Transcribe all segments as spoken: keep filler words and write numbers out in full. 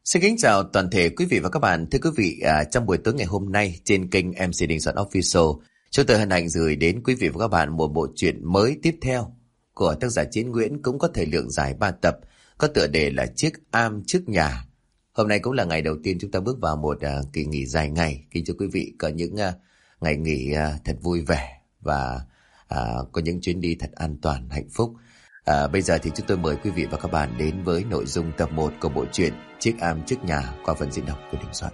Xin kính chào toàn thể quý vị và các bạn. Thưa quý vị, à, trong buổi tối ngày hôm nay trên kênh em xê Đình Soạn Official, chúng tôi hân hạnh gửi đến quý vị và các bạn một bộ truyện mới tiếp theo của tác giả Chiến Nguyễn, cũng có thời lượng dài ba tập, có tựa đề là Chiếc am trước nhà. Hôm nay cũng là ngày đầu tiên chúng ta bước vào một à, kỳ nghỉ dài ngày. Kính chúc quý vị có những à, ngày nghỉ à, thật vui vẻ và à, có những chuyến đi thật an toàn, hạnh phúc. À, bây giờ thì chúng tôi mời quý vị và các bạn đến với nội dung tập một của bộ truyện Chiếc am trước nhà qua phần diễn đọc của Đình Soạn.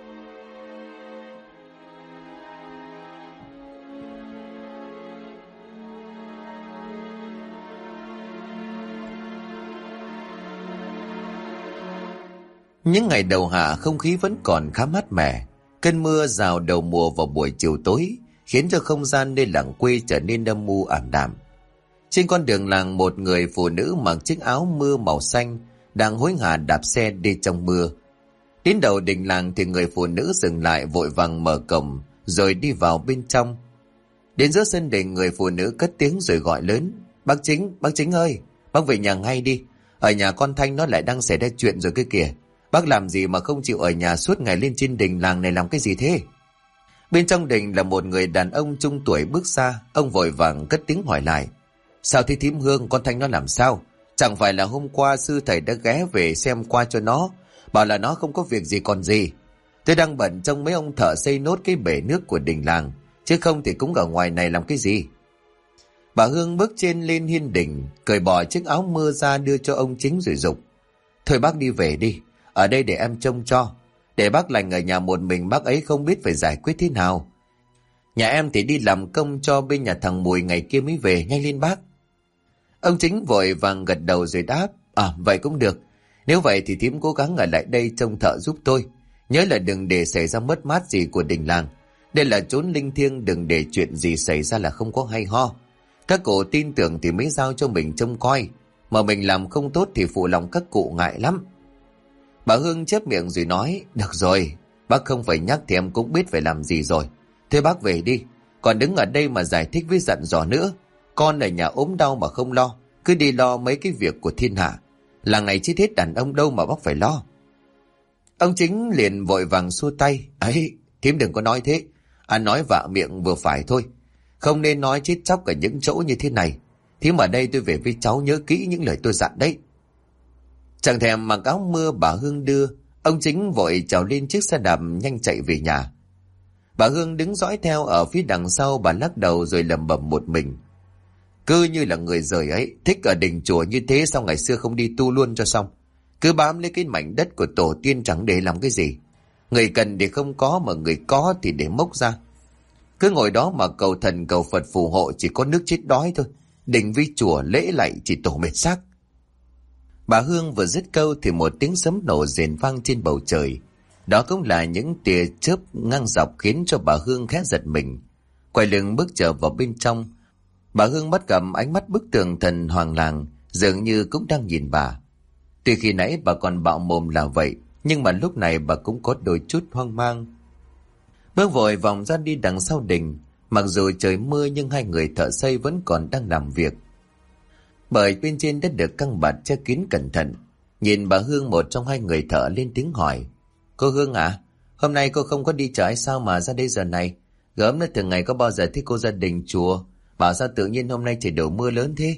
Những ngày đầu hạ không khí vẫn còn khá mát mẻ. Cơn mưa rào đầu mùa vào buổi chiều tối khiến cho không gian nơi làng quê trở nên âm u ảm đạm. Trên con đường làng, một người phụ nữ mặc chiếc áo mưa màu xanh đang hối hả đạp xe đi trong mưa. Đến đầu đình làng thì người phụ nữ dừng lại, vội vàng mở cổng rồi đi vào bên trong. Đến giữa sân đình, người phụ nữ cất tiếng rồi gọi lớn: "Bác Chính, bác Chính ơi, bác về nhà ngay đi. Ở nhà con Thanh nó lại đang xảy ra chuyện rồi kia kìa. Bác làm gì mà không chịu ở nhà suốt ngày, lên trên đình làng này làm cái gì thế?" Bên trong đình là một người đàn ông trung tuổi bước ra. Ông vội vàng cất tiếng hỏi lại: "Sao thế thím Hương, con Thanh nó làm sao? Chẳng phải là hôm qua sư thầy đã ghé về xem qua cho nó, bảo là nó không có việc gì còn gì. Tôi đang bận trông mấy ông thợ xây nốt cái bể nước của đình làng, chứ không thì cũng ở ngoài này làm cái gì." Bà Hương bước trên lên hiên đình, cởi bỏ chiếc áo mưa ra đưa cho ông Chính rồi dục: "Thôi bác đi về đi, ở đây để em trông cho. Để bác lành ở nhà một mình, bác ấy không biết phải giải quyết thế nào. Nhà em thì đi làm công cho bên nhà thằng Mùi, ngày kia mới về, nhanh lên bác." Ông Chính vội vàng gật đầu rồi đáp: "À, vậy cũng được. Nếu vậy thì thím cố gắng ở lại đây trông thợ giúp tôi. Nhớ là đừng để xảy ra mất mát gì của đình làng. Đây là chốn linh thiêng, đừng để chuyện gì xảy ra là không có hay ho. Các cụ tin tưởng thì mới giao cho mình trông coi, mà mình làm không tốt thì phụ lòng các cụ ngại lắm." Bà Hương chép miệng rồi nói: "Được rồi, bác không phải nhắc thì em cũng biết phải làm gì rồi. Thế bác về đi, còn đứng ở đây mà giải thích với dặn dò nữa. Con ở nhà ốm đau mà không lo, cứ đi lo mấy cái việc của thiên hạ. Làng này chứ hết đàn ông đâu mà bác phải lo." Ông Chính liền vội vàng xua tay: "Ấy, thím đừng có nói thế. Anh nói vạ miệng vừa phải thôi. Không nên nói chết chóc ở những chỗ như thế này. Thím ở đây tôi về với cháu nhớ kỹ những lời tôi dặn đấy." Chẳng thèm mặc áo mưa bà Hương đưa, ông Chính vội trèo lên chiếc xe đạp nhanh chạy về nhà. Bà Hương đứng dõi theo ở phía đằng sau. Bà lắc đầu rồi lẩm bẩm một mình: "Cứ như là người rời ấy, thích ở đình chùa như thế, sao ngày xưa không đi tu luôn cho xong. Cứ bám lấy cái mảnh đất của tổ tiên chẳng để làm cái gì. Người cần thì không có, mà người có thì để mốc ra. Cứ ngồi đó mà cầu thần cầu Phật phù hộ, chỉ có nước chết đói thôi. Đình với chùa lễ lạy chỉ tổ mệt xác." Bà Hương vừa dứt câu thì một tiếng sấm nổ rền vang trên bầu trời. Đó cũng là những tia chớp ngang dọc khiến cho bà Hương khẽ giật mình. Quay lưng bước trở vào bên trong, bà Hương bắt gặp ánh mắt bức tường thần hoàng làng dường như cũng đang nhìn bà. Tuy khi nãy bà còn bạo mồm là vậy, nhưng mà lúc này bà cũng có đôi chút hoang mang. Bước vội vòng ra đi đằng sau đình. Mặc dù trời mưa nhưng hai người thợ xây vẫn còn đang làm việc, bởi bên trên đã được căng bạt che kín cẩn thận. Nhìn bà Hương, một trong hai người thợ lên tiếng hỏi: "Cô Hương à, hôm nay cô không có đi chợ hay sao mà ra đây giờ này? Gớm nữa, thường ngày có bao giờ thấy cô gia đình chùa, bảo sao tự nhiên hôm nay trời đổ mưa lớn thế?"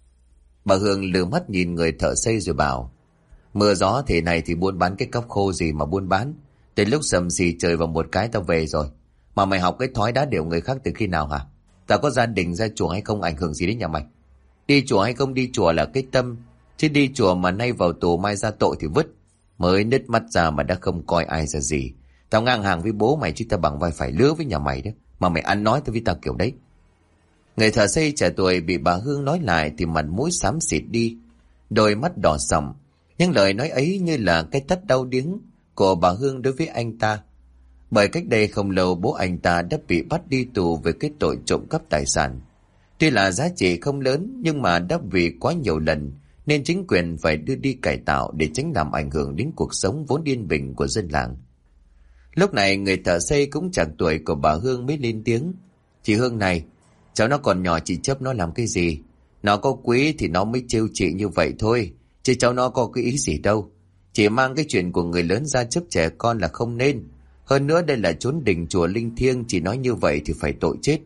Bà Hương lườm mắt nhìn người thợ xây rồi bảo: "Mưa gió thế này thì buôn bán cái cóc khô gì mà buôn bán. Đến lúc sầm xì trời vào một cái tao về rồi. Mà mày học cái thói đá đều người khác từ khi nào hả? Tao có gia đình ra chùa hay không ảnh hưởng gì đến nhà mày. Đi chùa hay không đi chùa là cái tâm, chứ đi chùa mà nay vào tù mai ra tội thì vứt. Mới nứt mắt ra mà đã không coi ai ra gì. Tao ngang hàng với bố mày chứ tao bằng vai phải lứa với nhà mày đó. Mà mày ăn nói tao với tao kiểu đấy." Người thợ xây trẻ tuổi bị bà Hương nói lại thì mặt mũi xám xịt đi, đôi mắt đỏ sậm. Những lời nói ấy như là cái tát đau điếng của bà Hương đối với anh ta. Bởi cách đây không lâu, bố anh ta đã bị bắt đi tù về cái tội trộm cắp tài sản. Tuy là giá trị không lớn, nhưng mà đã vì quá nhiều lần nên chính quyền phải đưa đi cải tạo để tránh làm ảnh hưởng đến cuộc sống vốn yên bình của dân làng. Lúc này người thợ xây cũng chạc tuổi của bà Hương mới lên tiếng: "Chị Hương này, cháu nó còn nhỏ, chị chấp nó làm cái gì? Nó có quý thì nó mới trêu chị như vậy thôi, chứ cháu nó có cái ý gì đâu. Chỉ mang cái chuyện của người lớn ra trước trẻ con là không nên. Hơn nữa đây là chốn đình chùa linh thiêng, chỉ nói như vậy thì phải tội chết.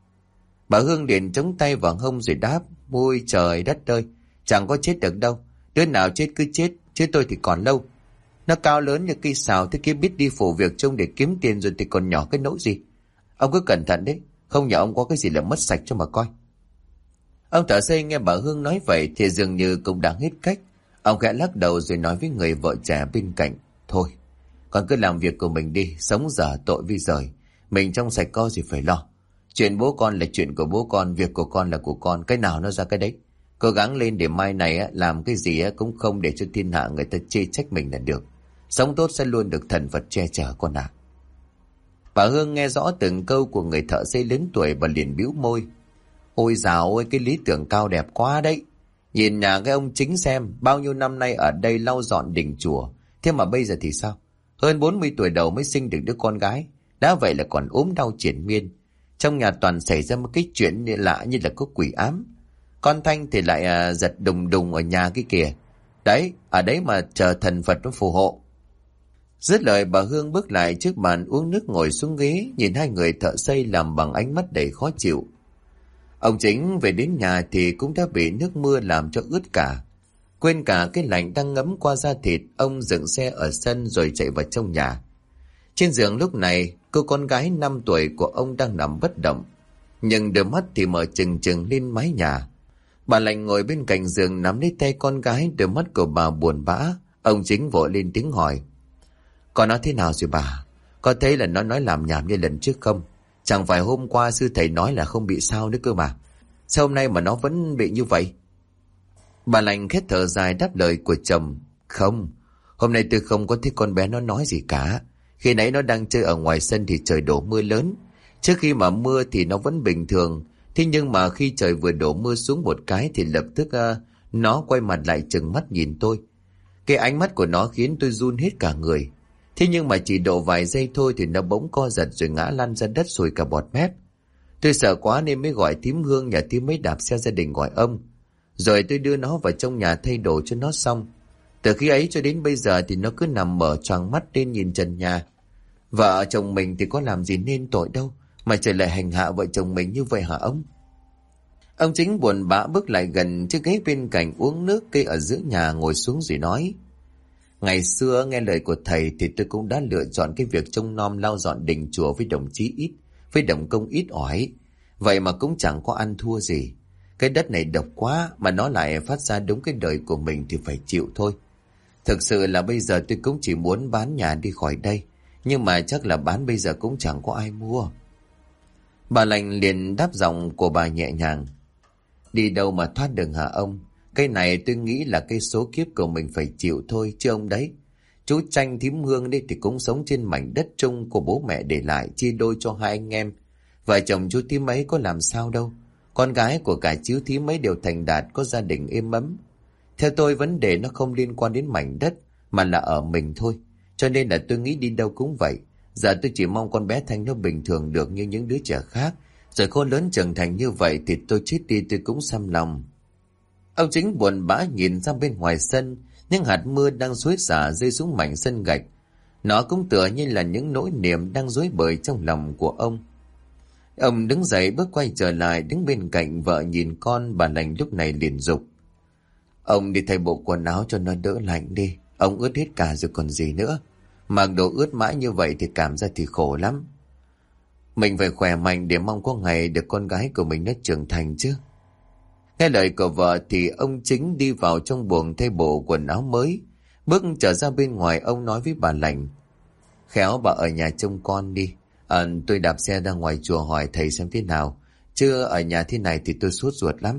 Bà Hương liền chống tay vào hông rồi đáp: Ôi trời đất ơi, chẳng có chết được đâu. Đứa nào chết cứ chết, chứ tôi thì còn lâu. Nó cao lớn như cây sào thế kia, biết đi phụ việc trông để kiếm tiền rồi thì còn nhỏ cái nỗi gì. Ông cứ cẩn thận đấy, không nhờ ông có cái gì là mất sạch cho mà coi. Ông thợ xây nghe bà Hương nói vậy thì dường như cũng đã hết cách. Ông khẽ lắc đầu rồi nói với người vợ trẻ bên cạnh: Thôi, con cứ làm việc của mình đi, sống dở tội vi rời. Mình trong sạch có gì phải lo. Chuyện bố con là chuyện của bố con, việc của con là của con, cái nào nó ra cái đấy. Cố gắng lên để mai này á, làm cái gì á, cũng không để cho thiên hạ người ta chê trách mình là được. Sống tốt sẽ luôn được thần Phật che chở con ạ. À. Bà Hương nghe rõ từng câu của người thợ xây lớn tuổi, bà liền bĩu môi: Ôi dào ơi, cái lý tưởng cao đẹp quá đấy. Nhìn nhà cái ông Chính xem, bao nhiêu năm nay ở đây lau dọn đình chùa, thế mà bây giờ thì sao? Hơn bốn mươi tuổi đầu mới sinh được đứa con gái, đã vậy là còn ốm đau triền miên. Trong nhà toàn xảy ra một cái chuyện lạ như là có quỷ ám. Con Thanh thì lại à, giật đùng đùng ở nhà cái kìa. Đấy, ở đấy mà chờ thần Phật nó phù hộ. Dứt lời bà Hương bước lại trước bàn uống nước, ngồi xuống ghế, nhìn hai người thợ xây làm bằng ánh mắt đầy khó chịu. Ông Chính về đến nhà thì cũng đã bị nước mưa làm cho ướt cả. Quên cả cái lạnh đang ngấm qua da thịt, ông dựng xe ở sân rồi chạy vào trong nhà. Trên giường lúc này, cô con gái năm tuổi của ông đang nằm bất động, nhưng đôi mắt thì mở trừng trừng lên mái nhà. Bà Lành ngồi bên cạnh giường nắm lấy tay con gái, đôi mắt của bà buồn bã. Ông Chính vội lên tiếng hỏi: Con nói thế nào rồi bà? Có thấy là nó nói làm nhảm như lần trước không? Chẳng phải hôm qua sư thầy nói là không bị sao nữa cơ mà. Sao hôm nay mà nó vẫn bị như vậy? Bà Lành khét thở dài đáp lời của chồng: Không, hôm nay tôi không có thấy con bé nó nói gì cả. Khi nãy nó đang chơi ở ngoài sân thì trời đổ mưa lớn. Trước khi mà mưa thì nó vẫn bình thường. Thế nhưng mà khi trời vừa đổ mưa xuống một cái thì lập tức uh, nó quay mặt lại trừng mắt nhìn tôi. Cái ánh mắt của nó khiến tôi run hết cả người. Thế nhưng mà chỉ độ vài giây thôi thì nó bỗng co giật rồi ngã lăn ra đất sùi cả bọt mép. Tôi sợ quá nên mới gọi thím Hương nhà thím mới đạp xe gia đình gọi ông. Rồi tôi đưa nó vào trong nhà thay đồ cho nó xong. Từ khi ấy cho đến bây giờ thì nó cứ nằm mở choàng mắt lên nhìn trần nhà. Vợ chồng mình thì có làm gì nên tội đâu mà trời lại hành hạ vợ chồng mình như vậy hả ông? Ông Chính buồn bã bước lại gần chiếc ghế bên cạnh uống nước cây ở giữa nhà, ngồi xuống rồi nói: Ngày xưa nghe lời của thầy thì tôi cũng đã lựa chọn cái việc trông nom lau dọn đình chùa với đồng chí ít, với đồng công ít ỏi. Vậy mà cũng chẳng có ăn thua gì. Cái đất này độc quá mà nó lại phát ra đúng cái đời của mình thì phải chịu thôi. Thực sự là bây giờ tôi cũng chỉ muốn bán nhà đi khỏi đây, nhưng mà chắc là bán bây giờ cũng chẳng có ai mua. Bà Lành liền đáp giọng của bà nhẹ nhàng: Đi đâu mà thoát được hả ông? Cái này tôi nghĩ là cái số kiếp của mình phải chịu thôi chứ ông đấy. Chú Tranh thím Hương đi thì cũng sống trên mảnh đất chung của bố mẹ để lại, chia đôi cho hai anh em. Vợ chồng chú thím ấy có làm sao đâu. Con gái của cả chú thím ấy đều thành đạt, có gia đình êm ấm. Theo tôi vấn đề nó không liên quan đến mảnh đất mà là ở mình thôi. Cho nên là tôi nghĩ đi đâu cũng vậy. Giờ tôi chỉ mong con bé Thanh nó bình thường được như những đứa trẻ khác. Rồi khôn lớn trưởng thành như vậy thì tôi chết đi tôi cũng xăm lòng. Ông Chính buồn bã nhìn ra bên ngoài sân, những hạt mưa đang xối xả rơi xuống mảnh sân gạch. Nó cũng tựa như là những nỗi niềm đang rối bời trong lòng của ông. Ông đứng dậy bước quay trở lại, đứng bên cạnh vợ nhìn con. Bà Lành lúc này liền giục: Ông đi thay bộ quần áo cho nó đỡ lạnh đi. Ông ướt hết cả rồi còn gì nữa. Mặc đồ ướt mãi như vậy thì cảm giác thì khổ lắm. Mình phải khỏe mạnh để mong có ngày được con gái của mình nó trưởng thành chứ. Nghe lời của vợ thì ông Chính đi vào trong buồng thay bộ quần áo mới. Bước trở ra bên ngoài, ông nói với bà Lành: Khéo bà ở nhà trông con đi. À, tôi đạp xe ra ngoài chùa hỏi thầy xem thế nào. Chứ ở nhà thế này thì tôi sốt ruột lắm.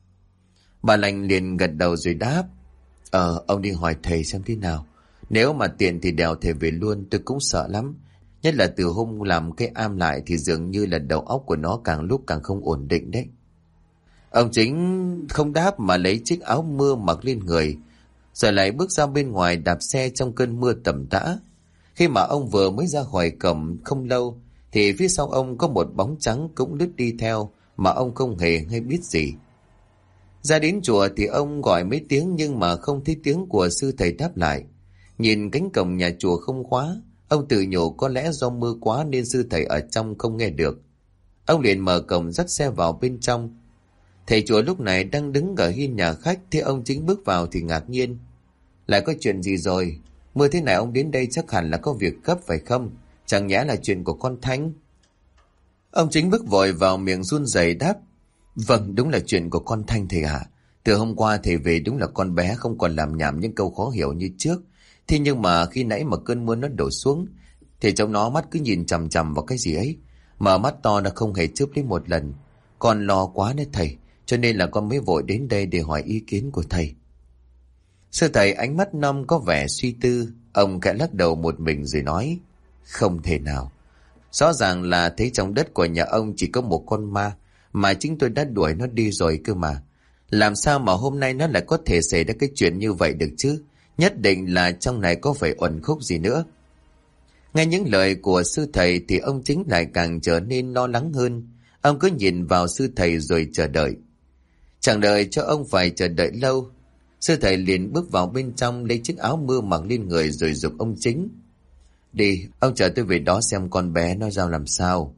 Bà Lành liền gật đầu rồi đáp: Ờ, ông đi hỏi thầy xem thế nào. Nếu mà tiện thì đèo thầy về luôn, tôi cũng sợ lắm. Nhất là từ hôm làm cái am lại thì dường như là đầu óc của nó càng lúc càng không ổn định đấy. Ông Chính không đáp mà lấy chiếc áo mưa mặc lên người, rồi lại bước ra bên ngoài đạp xe trong cơn mưa tầm tã. Khi mà ông vừa mới ra khỏi cổng không lâu thì phía sau ông có một bóng trắng cũng lướt đi theo mà ông không hề hay biết gì. Ra đến chùa thì ông gọi mấy tiếng nhưng mà không thấy tiếng của sư thầy đáp lại. Nhìn cánh cổng nhà chùa không khóa, ông tự nhủ có lẽ do mưa quá nên sư thầy ở trong không nghe được. Ông liền mở cổng dắt xe vào bên trong. Thầy chùa lúc này đang đứng ở hiên nhà khách, thấy ông Chính bước vào thì ngạc nhiên. Lại có chuyện gì rồi? Mưa thế này ông đến đây chắc hẳn là có việc gấp phải không? Chẳng nhẽ là chuyện của con Thanh? Ông Chính bước vội vào, miệng run rẩy đáp. Vâng, đúng là chuyện của con Thanh thầy ạ. Từ hôm qua thầy về đúng là con bé không còn làm nhảm những câu khó hiểu như trước. Thế nhưng mà khi nãy mà cơn mưa nó đổ xuống thì trong nó mắt cứ nhìn chằm chằm vào cái gì ấy. Mở mắt to đã không hề chớp lấy một lần. Con lo quá đấy thầy, cho nên là con mới vội đến đây để hỏi ý kiến của thầy. Sư thầy ánh mắt năm có vẻ suy tư. Ông khẽ lắc đầu một mình rồi nói. Không thể nào. Rõ ràng là thấy trong đất của nhà ông chỉ có một con ma, mà chính tôi đã đuổi nó đi rồi cơ mà. Làm sao mà hôm nay nó lại có thể xảy ra cái chuyện như vậy được chứ? Nhất định là trong này có phải uẩn khúc gì nữa. Nghe những lời của sư thầy thì ông Chính lại càng trở nên lo lắng hơn. Ông cứ nhìn vào sư thầy rồi chờ đợi. Chẳng đợi cho ông phải chờ đợi lâu, sư thầy liền bước vào bên trong, lấy chiếc áo mưa mặc lên người rồi giục ông Chính. Đi, ông chờ tôi về đó xem con bé nó ra làm sao.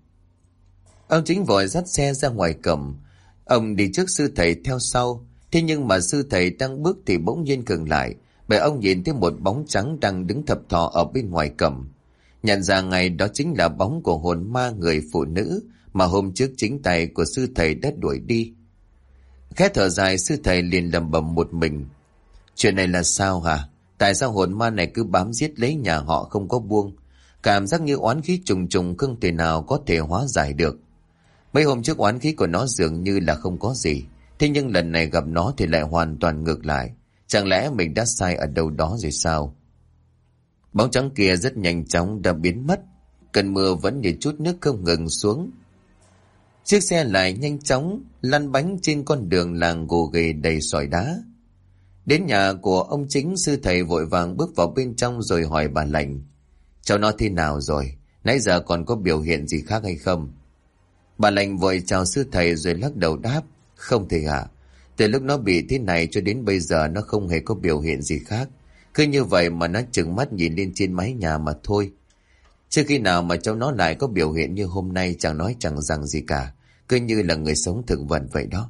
Ông Chính vội dắt xe ra ngoài cổng. Ông đi trước sư thầy theo sau. Thế nhưng mà sư thầy đang bước thì bỗng nhiên ngừng lại, bởi ông nhìn thấy một bóng trắng đang đứng thập thò ở bên ngoài cổng. Nhận ra ngay đó chính là bóng của hồn ma người phụ nữ mà hôm trước chính tay của sư thầy đã đuổi đi. Khẽ thở dài, sư thầy liền lẩm bẩm một mình. Chuyện này là sao hả? Tại sao hồn ma này cứ bám giết lấy nhà họ không có buông? Cảm giác như oán khí trùng trùng không thể nào có thể hóa giải được. Mấy hôm trước oán khí của nó dường như là không có gì. Thế nhưng lần này gặp nó thì lại hoàn toàn ngược lại. Chẳng lẽ mình đã sai ở đâu đó rồi sao? Bóng trắng kia rất nhanh chóng đã biến mất. Cơn mưa vẫn như chút nước không ngừng xuống. Chiếc xe lại nhanh chóng lăn bánh trên con đường làng gồ ghề đầy sỏi đá. Đến nhà của ông Chính, sư thầy vội vàng bước vào bên trong rồi hỏi bà Lành. Cháu nó thế nào rồi? Nãy giờ còn có biểu hiện gì khác hay không? Bà Lành vội chào sư thầy rồi lắc đầu đáp. Không thầy ạ. Từ lúc nó bị thế này cho đến bây giờ nó không hề có biểu hiện gì khác. Cứ như vậy mà nó trừng mắt nhìn lên trên mái nhà mà thôi. Chưa khi nào mà cháu nó lại có biểu hiện như hôm nay, chẳng nói chẳng rằng gì cả. Cứ như là người sống thực vật vậy đó.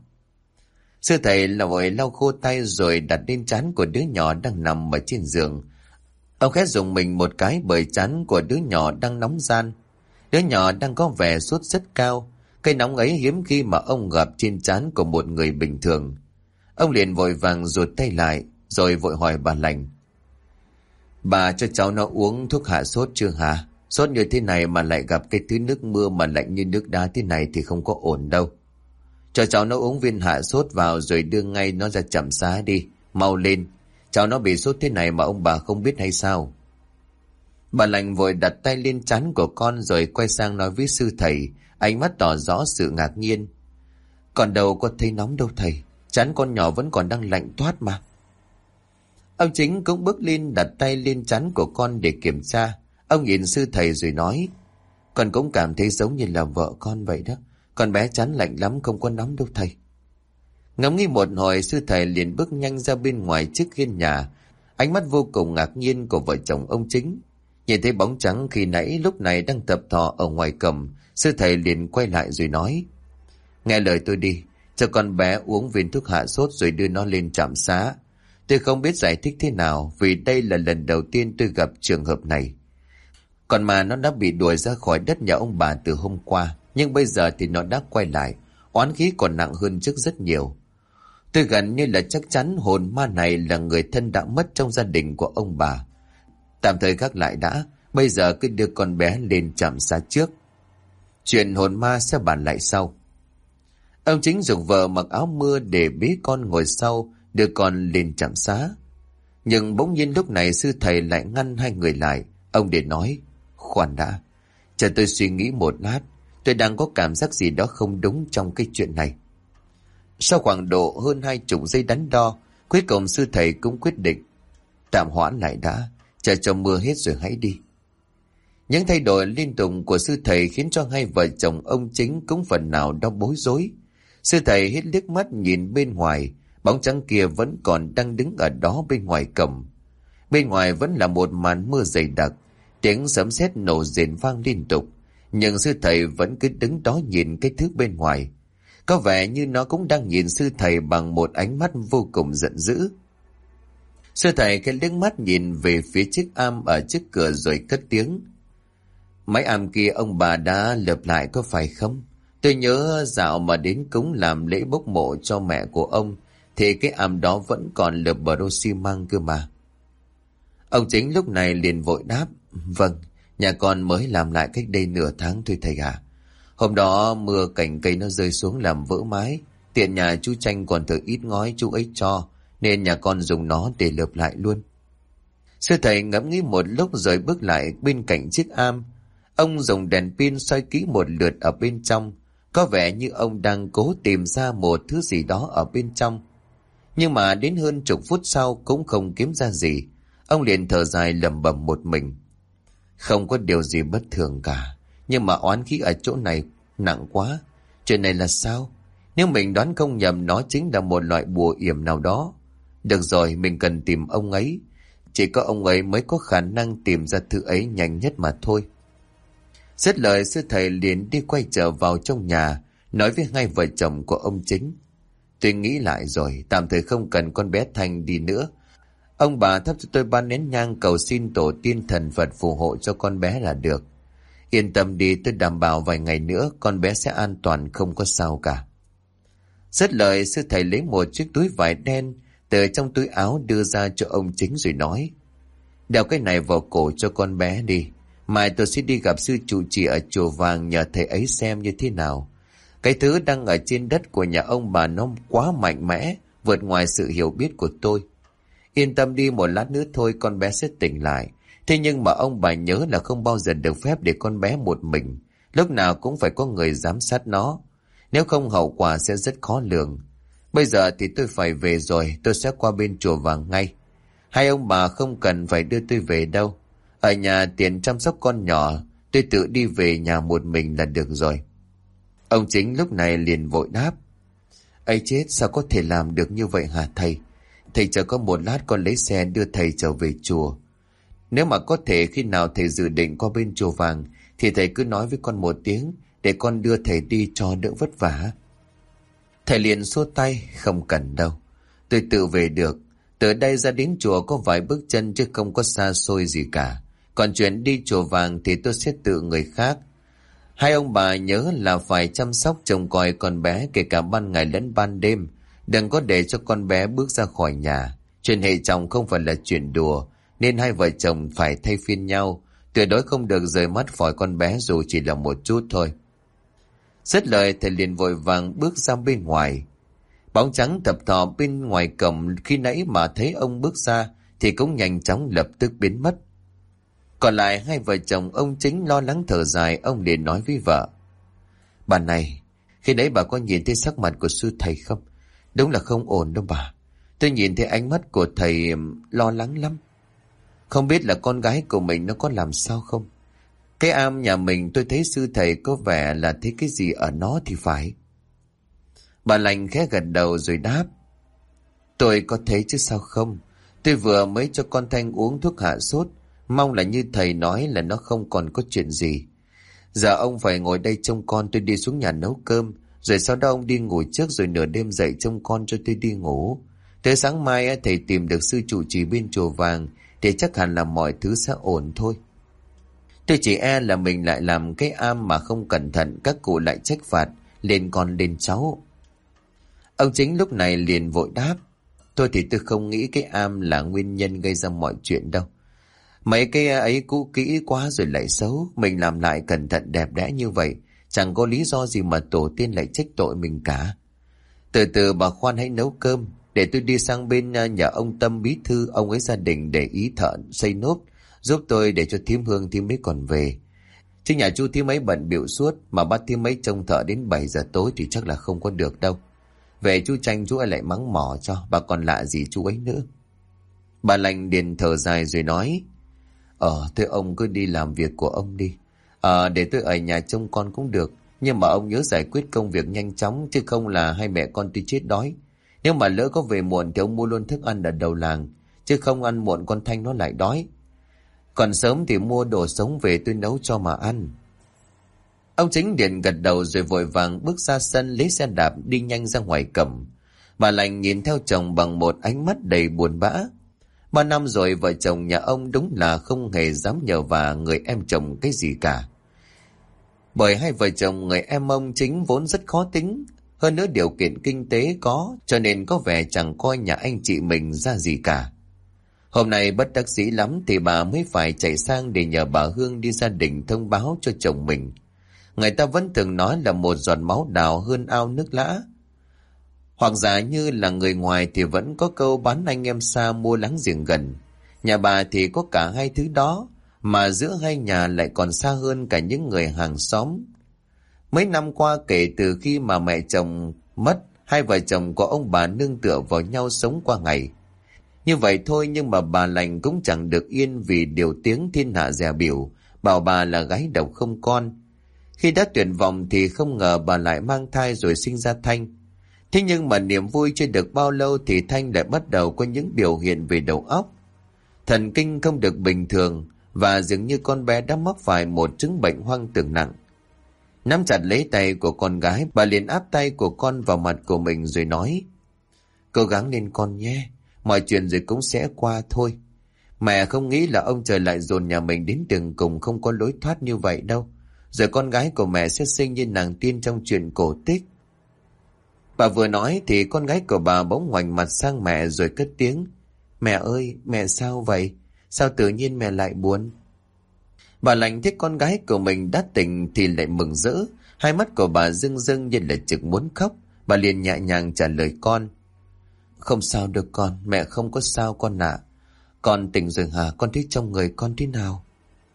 Sư thầy là vội lau khô tay rồi đặt lên trán của đứa nhỏ đang nằm ở trên giường. Ông khẽ dùng mình một cái bởi trán của đứa nhỏ đang nóng ran. Đứa nhỏ đang có vẻ sốt rất cao. Cái nóng ấy hiếm khi mà ông gặp trên trán của một người bình thường. Ông liền vội vàng rụt tay lại rồi vội hỏi bà Lành. Bà cho cháu nó uống thuốc hạ sốt chưa hả? Sốt như thế này mà lại gặp cái thứ nước mưa mà lạnh như nước đá thế này thì không có ổn đâu. Cho cháu nó uống viên hạ sốt vào rồi đưa ngay nó ra trạm xá đi. Mau lên. Cháu nó bị sốt thế này mà ông bà không biết hay sao? Bà Lành vội đặt tay lên trán của con rồi quay sang nói với sư thầy, ánh mắt tỏ rõ sự ngạc nhiên. Còn đâu có thấy nóng đâu thầy. Trán con nhỏ vẫn còn đang lạnh toát mà. Ông Chính cũng bước lên đặt tay lên trán của con để kiểm tra. Ông nhìn sư thầy rồi nói. Con cũng cảm thấy giống như là vợ con vậy đó. Con bé chán lạnh lắm, không có nóng đâu thầy. Ngẫm nghĩ một hồi, sư thầy liền bước nhanh ra bên ngoài trước hiên nhà. Ánh mắt vô cùng ngạc nhiên của vợ chồng ông Chính. Nhìn thấy bóng trắng khi nãy lúc này đang tập thọ ở ngoài cổng, sư thầy liền quay lại rồi nói. Nghe lời tôi đi, cho con bé uống viên thuốc hạ sốt rồi đưa nó lên trạm xá. Tôi không biết giải thích thế nào, vì đây là lần đầu tiên tôi gặp trường hợp này. Còn mà nó đã bị đuổi ra khỏi đất nhà ông bà từ hôm qua, nhưng bây giờ thì nó đã quay lại, oán khí còn nặng hơn trước rất nhiều. Tôi gần như là chắc chắn hồn ma này là người thân đã mất trong gia đình của ông bà. Tạm thời gác lại đã, bây giờ cứ đưa con bé lên trạm xá trước. Chuyện hồn ma sẽ bàn lại sau. Ông Chính giục vợ mặc áo mưa để bế con ngồi sau, đưa con lên trạm xá. Nhưng bỗng nhiên lúc này sư thầy lại ngăn hai người lại. Ông để nói, khoan đã, chờ tôi suy nghĩ một lát, tôi đang có cảm giác gì đó không đúng trong cái chuyện này. Sau khoảng độ hơn hai chục giây đắn đo, cuối cùng sư thầy cũng quyết định, tạm hoãn lại đã, chờ cho mưa hết rồi hãy đi. Những thay đổi liên tục của sư thầy khiến cho hai vợ chồng ông Chính cũng phần nào đó bối rối. Sư thầy hết liếc mắt nhìn bên ngoài, bóng trắng kia vẫn còn đang đứng ở đó bên ngoài cổng. Bên ngoài vẫn là một màn mưa dày đặc, tiếng sấm sét nổ rền vang liên tục. Nhưng sư thầy vẫn cứ đứng đó nhìn cái thứ bên ngoài. Có vẻ như nó cũng đang nhìn sư thầy bằng một ánh mắt vô cùng giận dữ. Sư thầy cái liếc mắt nhìn về phía chiếc am ở trước cửa rồi cất tiếng. Mấy am kia ông bà đã lợp lại có phải không? Tôi nhớ dạo mà đến cúng làm lễ bốc mộ cho mẹ của ông thì cái am đó vẫn còn lợp bờ đô xi măng cơ mà. Ông Chính lúc này liền vội đáp. Vâng, nhà con mới làm lại cách đây nửa tháng thôi thầy ạ. Hôm đó mưa cành cây nó rơi xuống làm vỡ mái. Tiện nhà chú Tranh còn thở ít ngói chú ấy cho, nên nhà con dùng nó để lợp lại luôn. Sư thầy ngẫm nghĩ một lúc rồi bước lại bên cạnh chiếc am. Ông dùng đèn pin soi kỹ một lượt ở bên trong. Có vẻ như ông đang cố tìm ra một thứ gì đó ở bên trong. Nhưng mà đến hơn chục phút sau cũng không kiếm ra gì. Ông liền thở dài lẩm bẩm một mình. Không có điều gì bất thường cả. Nhưng mà oán khí ở chỗ này nặng quá. Chuyện này là sao? Nếu mình đoán không nhầm, nó chính là một loại bùa yểm nào đó. Được rồi, mình cần tìm ông ấy. Chỉ có ông ấy mới có khả năng tìm ra thứ ấy nhanh nhất mà thôi. Dứt lời, sư thầy liền đi quay trở vào trong nhà, nói với hai vợ chồng của ông Chính. Tôi nghĩ lại rồi, tạm thời không cần con bé Thanh đi nữa. Ông bà thắp cho tôi ba nén nhang cầu xin tổ tiên thần Phật phù hộ cho con bé là được. Yên tâm đi, tôi đảm bảo vài ngày nữa con bé sẽ an toàn, không có sao cả. Dứt lời, sư thầy lấy một chiếc túi vải đen từ trong túi áo đưa ra cho ông Chính rồi nói. Đeo cái này vào cổ cho con bé đi. Mai tôi sẽ đi gặp sư trụ trì ở chùa vàng nhờ thầy ấy xem như thế nào. Cái thứ đang ở trên đất của nhà ông bà nó quá mạnh mẽ, vượt ngoài sự hiểu biết của tôi. Yên tâm đi, một lát nữa thôi con bé sẽ tỉnh lại. Thế nhưng mà ông bà nhớ là không bao giờ được phép để con bé một mình. Lúc nào cũng phải có người giám sát nó. Nếu không hậu quả sẽ rất khó lường. Bây giờ thì tôi phải về rồi, tôi sẽ qua bên chùa vàng ngay. Hai ông bà không cần phải đưa tôi về đâu. Ở nhà tiện chăm sóc con nhỏ, tôi tự đi về nhà một mình là được rồi. Ông Chính lúc này liền vội đáp. Ấy chết, sao có thể làm được như vậy hả thầy? Thầy chờ có một lát con lấy xe đưa thầy trở về chùa. Nếu mà có thể khi nào thầy dự định qua bên chùa vàng thì thầy cứ nói với con một tiếng để con đưa thầy đi cho đỡ vất vả. Thầy liền xua tay. Không cần đâu, tôi tự về được. Từ đây ra đến chùa có vài bước chân chứ không có xa xôi gì cả. Còn chuyện đi chùa vàng thì tôi sẽ tự người khác. Hai ông bà nhớ là phải chăm sóc trông coi con bé kể cả ban ngày lẫn ban đêm. Đừng có để cho con bé bước ra khỏi nhà. Chuyện hệ chồng không phải là chuyện đùa, nên hai vợ chồng phải thay phiên nhau. Tuyệt đối không được rời mắt khỏi con bé dù chỉ là một chút thôi. Dứt lời, thầy liền vội vàng bước ra bên ngoài. Bóng trắng thập thò bên ngoài cổng khi nãy mà thấy ông bước ra thì cũng nhanh chóng lập tức biến mất. Còn lại hai vợ chồng ông Chính lo lắng thở dài. Ông liền nói với vợ. Bà này, khi nãy bà có nhìn thấy sắc mặt của sư thầy không? Đúng là không ổn đâu bà. Tôi nhìn thấy ánh mắt của thầy lo lắng lắm. Không biết là con gái của mình nó có làm sao không? Cái am nhà mình tôi thấy sư thầy có vẻ là thấy cái gì ở nó thì phải. Bà lành khẽ gật đầu rồi đáp. Tôi có thấy chứ sao không. Tôi vừa mới cho con Thanh uống thuốc hạ sốt. Mong là như thầy nói là nó không còn có chuyện gì. Giờ ông phải ngồi đây trông con, tôi đi xuống nhà nấu cơm. Rồi sau đó ông đi ngủ trước, rồi nửa đêm dậy trông con cho tôi đi ngủ. Tới sáng mai thầy tìm được sư trụ trì bên chùa vàng thì chắc hẳn là mọi thứ sẽ ổn thôi. Tôi chỉ e là mình lại làm cái am mà không cẩn thận, các cụ lại trách phạt lên con lên cháu. Ông Chính lúc này liền vội đáp. Thôi thì tôi không nghĩ cái am là nguyên nhân gây ra mọi chuyện đâu. Mấy cái ấy cũ kỹ quá rồi lại xấu. Mình làm lại cẩn thận đẹp đẽ như vậy, chẳng có lý do gì mà tổ tiên lại trách tội mình cả. Từ từ bà khoan hãy nấu cơm, để tôi đi sang bên nhà ông Tâm bí thư, ông ấy gia đình để ý thợ xây nốt giúp tôi để cho thím Hương thím ấy còn về. Chứ nhà chú thím ấy bận bịu suốt, mà bắt thím ấy trông thợ đến bảy giờ tối thì chắc là không có được đâu. Về chú Tranh chú ấy lại mắng mỏ cho, bà còn lạ gì chú ấy nữa. Bà lành điền thở dài rồi nói. Ờ, thôi ông cứ đi làm việc của ông đi. Ờ, để tôi ở nhà trông con cũng được. Nhưng mà ông nhớ giải quyết công việc nhanh chóng, chứ không là hai mẹ con tôi chết đói. Nếu mà lỡ có về muộn thì ông mua luôn thức ăn ở đầu làng. chứ không ăn muộn con Thanh nó lại đói. Còn sớm thì mua đồ sống về tôi nấu cho mà ăn. Ông Chính điện gật đầu rồi vội vàng bước ra sân lấy xe đạp đi nhanh ra ngoài cổng. Bà Lành nhìn theo chồng bằng một ánh mắt đầy buồn bã. Ba năm rồi vợ chồng nhà ông đúng là không hề dám nhờ vả người em chồng cái gì cả. Bởi hai vợ chồng người em ông Chính vốn rất khó tính. Hơn nữa điều kiện kinh tế có, cho nên có vẻ chẳng coi nhà anh chị mình ra gì cả. Hôm nay bất đắc dĩ lắm thì bà mới phải chạy sang để nhờ bà Hương đi gia đình thông báo cho chồng mình. Người ta vẫn thường nói là một giọt máu đào hơn ao nước lã. Hoặc giả như là người ngoài thì vẫn có câu bán anh em xa mua láng giềng gần. Nhà bà thì có cả hai thứ đó, mà giữa hai nhà lại còn xa hơn cả những người hàng xóm. Mấy năm qua kể từ khi mà mẹ chồng mất, hai vợ chồng của ông bà nương tựa vào nhau sống qua ngày. Như vậy thôi nhưng mà bà Lành cũng chẳng được yên vì điều tiếng thiên hạ dè bỉu, bảo bà là gái độc không con. Khi đã tuyệt vọng thì không ngờ bà lại mang thai rồi sinh ra Thanh. Thế nhưng mà niềm vui chưa được bao lâu thì Thanh lại bắt đầu có những biểu hiện về đầu óc. Thần kinh không được bình thường và dường như con bé đã mắc phải một chứng bệnh hoang tưởng nặng. Nắm chặt lấy tay của con gái, bà liền áp tay của con vào mặt của mình rồi nói: "Cố gắng lên con nhé, mọi chuyện rồi cũng sẽ qua thôi. Mẹ không nghĩ là ông trời lại dồn nhà mình đến đường cùng không có lối thoát như vậy đâu. Rồi con gái của mẹ sẽ sinh như nàng tiên trong truyện cổ tích." Bà vừa nói thì con gái của bà bỗng ngoảnh mặt sang mẹ rồi cất tiếng: "Mẹ ơi, mẹ sao vậy? Sao tự nhiên mẹ lại buồn?" Bà Lành thấy con gái của mình đã tỉnh thì lại mừng rỡ. Hai mắt của bà rưng rưng như là trực muốn khóc. Bà liền nhẹ nhàng trả lời con: "Không sao được con, mẹ không có sao con ạ. Con tỉnh rồi hả? Con thấy trong người con thế nào?"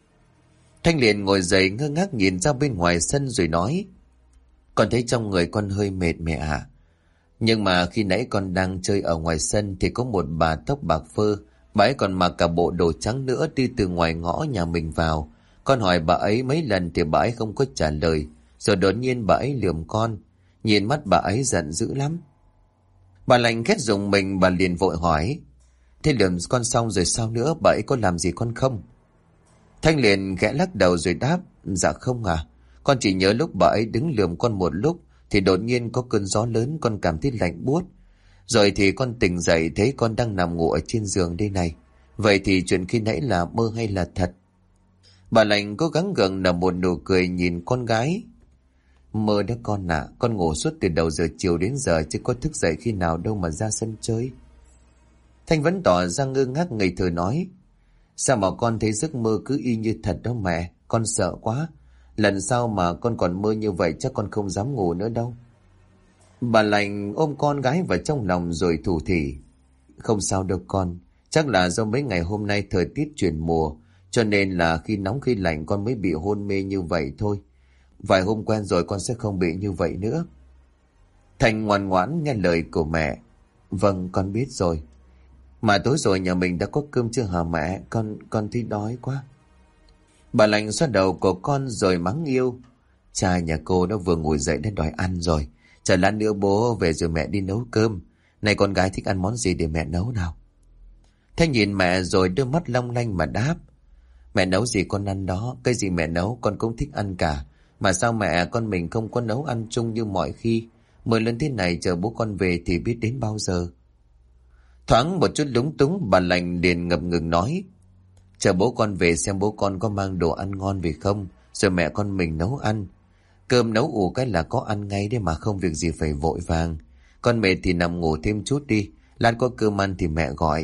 Thanh liền ngồi dậy ngơ ngác nhìn ra bên ngoài sân rồi nói: "Con thấy trong người con hơi mệt mẹ ạ. Nhưng mà khi nãy con đang chơi ở ngoài sân thì có một bà tóc bạc phơ, bà ấy còn mặc cả bộ đồ trắng nữa đi từ ngoài ngõ nhà mình vào. Con hỏi bà ấy mấy lần thì bà ấy không có trả lời. Rồi đột nhiên bà ấy lườm con. Nhìn mắt bà ấy giận dữ lắm." Bà Lành khét dùng mình, bà liền vội hỏi: "Thế lườm con xong rồi sao nữa, bà ấy có làm gì con không?" Thanh liền khẽ lắc đầu rồi đáp: "Dạ không à. Con chỉ nhớ lúc bà ấy đứng lườm con một lúc thì đột nhiên có cơn gió lớn, con cảm thấy lạnh buốt. Rồi thì con tỉnh dậy thấy con đang nằm ngủ ở trên giường đây này. Vậy thì chuyện khi nãy là mơ hay là thật?" Bà Lành cố gắng gượng nở một nụ cười nhìn con gái: "Mơ đó con ạ, à, con ngủ suốt từ đầu giờ chiều đến giờ chứ có thức dậy khi nào đâu mà ra sân chơi." Thanh vẫn tỏ ra ngơ ngác ngây thơ nói: "Sao mà con thấy giấc mơ cứ y như thật đó mẹ, con sợ quá. Lần sau mà con còn mơ như vậy chắc con không dám ngủ nữa đâu." Bà Lành ôm con gái vào trong lòng rồi thủ thỉ: "Không sao đâu con, chắc là do mấy ngày hôm nay thời tiết chuyển mùa, cho nên là khi nóng khi lạnh con mới bị hôn mê như vậy thôi. Vài hôm quen rồi con sẽ không bị như vậy nữa." Thành ngoan ngoãn nghe lời của mẹ: "Vâng, con biết rồi. Mà tối rồi nhà mình đã có cơm chưa hả mẹ? Con con thấy đói quá." Bà Lành xoa đầu của con rồi mắng yêu: "Cha nhà cô nó vừa ngồi dậy đã đòi ăn rồi. Chờ lát nữa bố về rồi mẹ đi nấu cơm. Này con gái thích ăn món gì để mẹ nấu nào?" Thanh nhìn mẹ rồi đôi mắt long lanh mà đáp: "Mẹ nấu gì con ăn đó, cái gì mẹ nấu con cũng thích ăn cả. Mà sao mẹ con mình không có nấu ăn chung như mọi khi? Mưa lớn thế này chờ bố con về thì biết đến bao giờ." Thoáng một chút lúng túng, bà Lành liền ngập ngừng nói: "Chờ bố con về xem bố con có mang đồ ăn ngon về không, rồi mẹ con mình nấu ăn. Cơm nấu ủ cái là có ăn ngay đấy mà, không việc gì phải vội vàng. Con mệt thì nằm ngủ thêm chút đi, lát có cơm ăn thì mẹ gọi."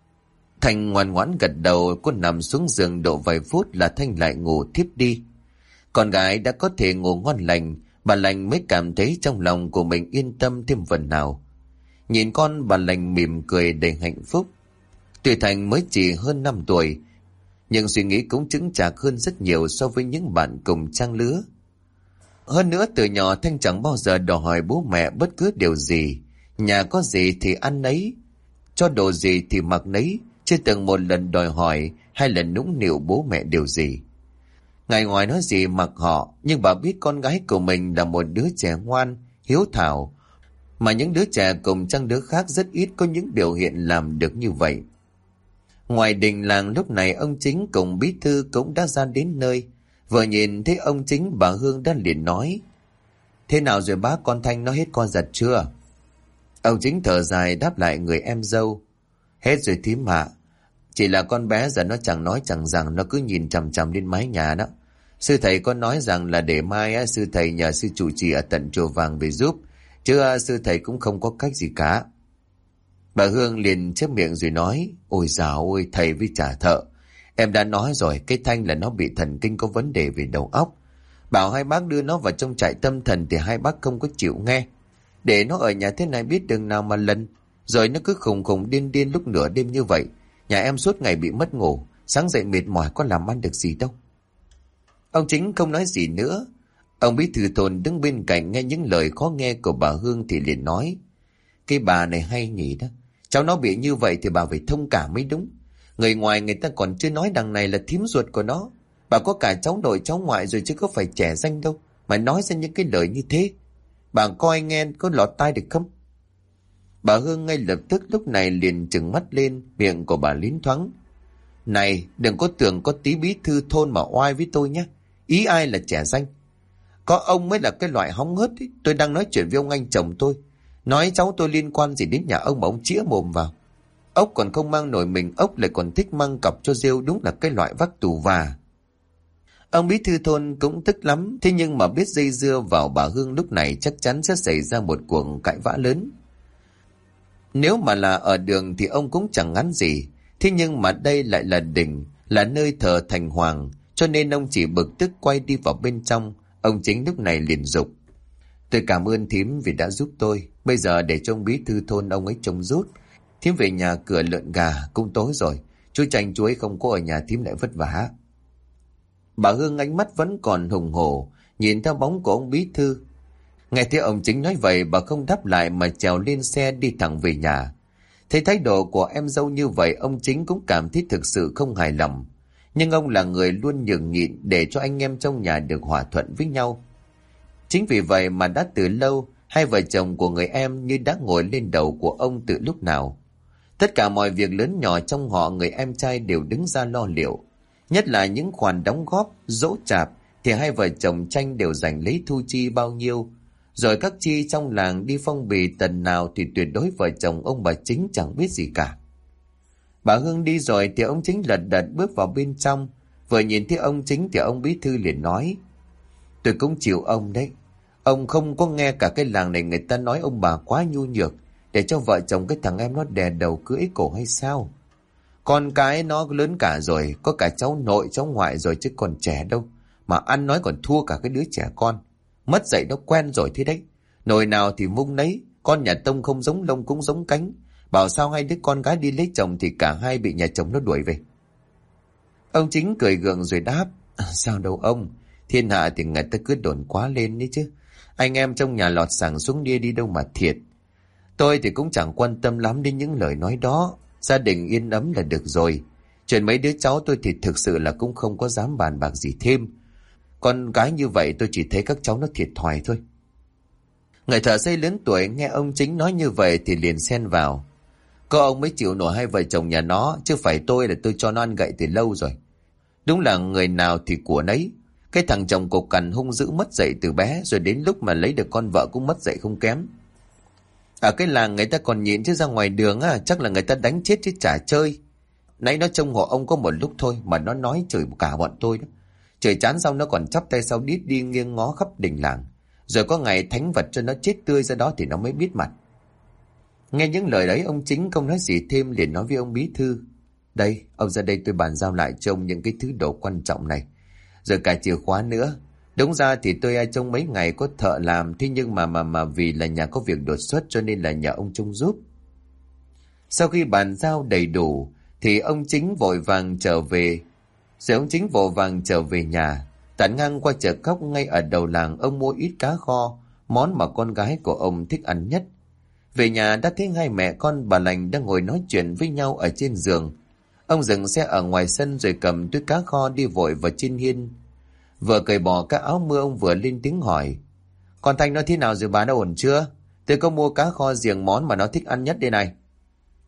Thanh ngoan ngoãn gật đầu, cô nằm xuống giường độ vài phút là Thanh lại ngủ thiếp đi. Con gái đã có thể ngủ ngon lành, bà Lành mới cảm thấy trong lòng của mình yên tâm thêm phần nào. Nhìn con, bà Lành mỉm cười đầy hạnh phúc. Tuy Thành mới chỉ hơn năm tuổi, nhưng suy nghĩ cũng chững chạc hơn rất nhiều so với những bạn cùng trang lứa. Hơn nữa từ nhỏ Thanh chẳng bao giờ đòi hỏi bố mẹ bất cứ điều gì. Nhà có gì thì ăn nấy, cho đồ gì thì mặc nấy, chưa từng một lần đòi hỏi hay lần nũng nịu bố mẹ điều gì. Ngày ngoài nói gì mặc họ, nhưng bà biết con gái của mình là một đứa trẻ ngoan, hiếu thảo, mà những đứa trẻ cùng trang đứa khác rất ít có những biểu hiện làm được như vậy. Ngoài đình làng lúc này ông Chính cùng bí thư cũng đã ra đến nơi. Vừa nhìn thấy ông Chính, bà Hương đã liền nói: Thế nào rồi bác, con Thanh nó hết con giật chưa? Ông Chính thở dài đáp lại người em dâu: Hết rồi thím ạ. Chỉ là con bé giờ nó chẳng nói chẳng rằng, nó cứ nhìn chằm chằm lên mái nhà đó. Sư thầy có nói rằng là để mai á, sư thầy nhờ sư trụ trì ở tận chùa vàng về giúp, chứ à, sư thầy cũng không có cách gì cả. Bà Hương liền chép miệng rồi nói: Ôi dào ôi, thầy với trả thợ. Em đã nói rồi, cái Thanh là nó bị thần kinh có vấn đề về đầu óc. Bảo hai bác đưa nó vào trong trại tâm thần thì hai bác không có chịu nghe. Để nó ở nhà thế này biết đường nào mà lần. Rồi nó cứ khùng khùng điên điên lúc nửa đêm như vậy. Nhà em suốt ngày bị mất ngủ, sáng dậy mệt mỏi có làm ăn được gì đâu. Ông Chính không nói gì nữa. Ông bí thư thôn đứng bên cạnh nghe những lời khó nghe của bà Hương thì liền nói: Cái bà này hay nhỉ đó. Cháu nó bị như vậy thì bà phải thông cảm mới đúng. Người ngoài người ta còn chưa nói đằng này là thím ruột của nó. Bà có cả cháu nội cháu ngoại rồi chứ có phải trẻ danh đâu mà nói ra những cái lời như thế. Bà coi nghe có lọt tai được không? Bà Hương ngay lập tức lúc này liền trừng mắt lên, miệng của bà liến thoáng: Này, đừng có tưởng có tí bí thư thôn mà oai với tôi nhé. Ý ai là trẻ danh? Có ông mới là cái loại hóng hớt ấy. Tôi đang nói chuyện với ông anh chồng tôi, nói cháu tôi liên quan gì đến nhà ông mà ông chĩa mồm vào. Ốc còn không mang nổi mình, ốc lại còn thích mang cặp cho rêu, đúng là cái loại vác tù và. Ông bí thư thôn cũng tức lắm, thế nhưng mà biết dây dưa vào bà Hương lúc này chắc chắn sẽ xảy ra một cuộc cãi vã lớn. Nếu mà là ở đường thì ông cũng chẳng ngán gì, thế nhưng mà đây lại là đình, là nơi thờ thành hoàng, cho nên ông chỉ bực tức quay đi vào bên trong. Ông Chính lúc này liền dục: Tôi cảm ơn thím vì đã giúp tôi, bây giờ để cho ông bí thư thôn ông ấy trông rút. Thím về nhà cửa lợn gà, cũng tối rồi, chú Tranh chú ấy không có ở nhà thím lại vất vả. Bà Hương ánh mắt vẫn còn hùng hổ nhìn theo bóng của ông bí thư. Nghe thấy ông Chính nói vậy, bà không đáp lại mà trèo lên xe đi thẳng về nhà. Thấy thái độ của em dâu như vậy, ông Chính cũng cảm thấy thực sự không hài lòng. Nhưng ông là người luôn nhường nhịn để cho anh em trong nhà được hòa thuận với nhau. Chính vì vậy mà đã từ lâu, hai vợ chồng của người em như đã ngồi lên đầu của ông từ lúc nào. Tất cả mọi việc lớn nhỏ trong họ, người em trai đều đứng ra lo liệu. Nhất là những khoản đóng góp, dỗ chạp thì hai vợ chồng Tranh đều dành lấy thu chi bao nhiêu. Rồi các chi trong làng đi phong bì tần nào thì tuyệt đối vợ chồng ông bà Chính chẳng biết gì cả. Bà Hương đi rồi thì ông Chính lật đật bước vào bên trong. Vừa nhìn thấy ông Chính thì ông bí thư liền nói: Tôi cũng chịu ông đấy. Ông không có nghe cả cái làng này người ta nói ông bà quá nhu nhược, để cho vợ chồng cái thằng em nó đè đầu cưỡi cổ hay sao? Con cái nó lớn cả rồi, có cả cháu nội cháu ngoại rồi chứ còn trẻ đâu. Mà ăn nói còn thua cả cái đứa trẻ con. Mất dạy nó quen rồi thế đấy. Nồi nào thì vung nấy, con nhà Tông không giống lông cũng giống cánh. Bảo sao hai đứa con gái đi lấy chồng thì cả hai bị nhà chồng nó đuổi về. Ông Chính cười gượng rồi đáp: Sao đâu ông, thiên hạ thì người ta cứ đồn quá lên đấy chứ. Anh em trong nhà lọt sảng xuống đia đi đâu mà thiệt. Tôi thì cũng chẳng quan tâm lắm đến những lời nói đó. Gia đình yên ấm là được rồi. Chuyện mấy đứa cháu tôi thì thực sự là cũng không có dám bàn bạc gì thêm. Con gái như vậy tôi chỉ thấy các cháu nó thiệt thòi thôi. Người thợ xây lớn tuổi nghe ông Chính nói như vậy thì liền xen vào: Có ông mới chịu nổi hai vợ chồng nhà nó, chứ phải tôi là tôi cho nó ăn gậy từ lâu rồi. Đúng là người nào thì của nấy. Cái thằng chồng cục cằn hung dữ mất dạy từ bé, rồi đến lúc mà lấy được con vợ cũng mất dạy không kém. Ở cái làng người ta còn nhịn, chứ ra ngoài đường á, chắc là người ta đánh chết chứ chả chơi. Nãy nó trông hộ ông có một lúc thôi mà nó nói chửi cả bọn tôi đó. Trời chán xong nó còn chắp tay sau đít đi nghiêng ngó khắp đình làng. Rồi có ngày thánh vật cho nó chết tươi ra đó thì nó mới biết mặt. Nghe những lời đấy, ông Chính không nói gì thêm, liền nói với ông bí thư: Đây, ông ra đây tôi bàn giao lại cho ông những cái thứ đồ quan trọng này. Rồi cả chìa khóa nữa. Đúng ra thì tôi ai trông mấy ngày có thợ làm, thế nhưng mà mà mà vì là nhà có việc đột xuất cho nên là nhờ ông trông giúp. Sau khi bàn giao đầy đủ thì ông Chính vội vàng trở về. Rồi ông Chính vội vàng trở về nhà. Tản ngang qua chợ cóc ngay ở đầu làng, ông mua ít cá kho, món mà con gái của ông thích ăn nhất. Về nhà đã thấy hai mẹ con bà Lành đang ngồi nói chuyện với nhau ở trên giường. Ông dừng xe ở ngoài sân rồi cầm túi cá kho đi vội vào trên hiên. Vừa cởi bỏ cái áo mưa, ông vừa lên tiếng hỏi: Con Thanh nó thế nào rồi, bà đã ổn chưa? Tôi có mua cá kho riêng món mà nó thích ăn nhất đây này.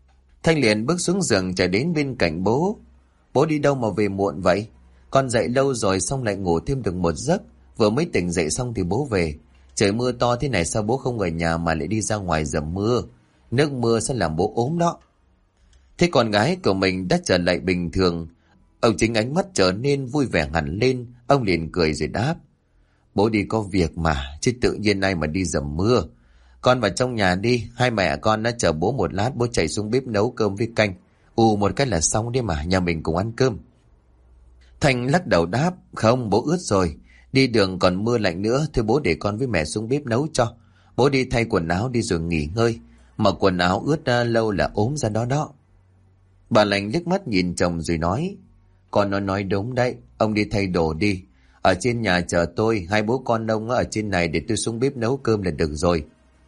Thanh liền bước xuống giường chạy đến bên cạnh bố. Bố đi đâu mà về muộn vậy? Con dậy lâu rồi xong lại ngủ thêm được một giấc. Vừa mới tỉnh dậy xong thì bố về. Trời mưa to thế này sao bố không ở nhà mà lại đi ra ngoài dầm mưa? Nước mưa sẽ làm bố ốm đó. Thế con gái của mình đã trở lại bình thường. Ông Chính ánh mắt trở nên vui vẻ hẳn lên. Ông liền cười rồi đáp. Bố đi có việc mà, chứ tự nhiên ai mà đi dầm mưa. Con vào trong nhà đi, hai mẹ con đã chờ bố một lát, bố chạy xuống bếp nấu cơm với canh. Ù một cái là xong đấy mà, nhà mình cùng ăn cơm. Thanh lắc đầu đáp. Không, bố ướt rồi. Đi đường còn mưa lạnh nữa. Thôi bố để con với mẹ xuống bếp nấu cho. Bố đi thay quần áo đi rồi nghỉ ngơi. Mà quần áo ướt ra lâu là ốm ra đó đó. Bà Lành liếc mắt nhìn chồng rồi nói. Con nó nói đúng đấy. Ông đi thay đồ đi. Ở trên nhà chờ tôi. Hai bố con ông ở trên này để tôi xuống bếp nấu cơm là được rồi.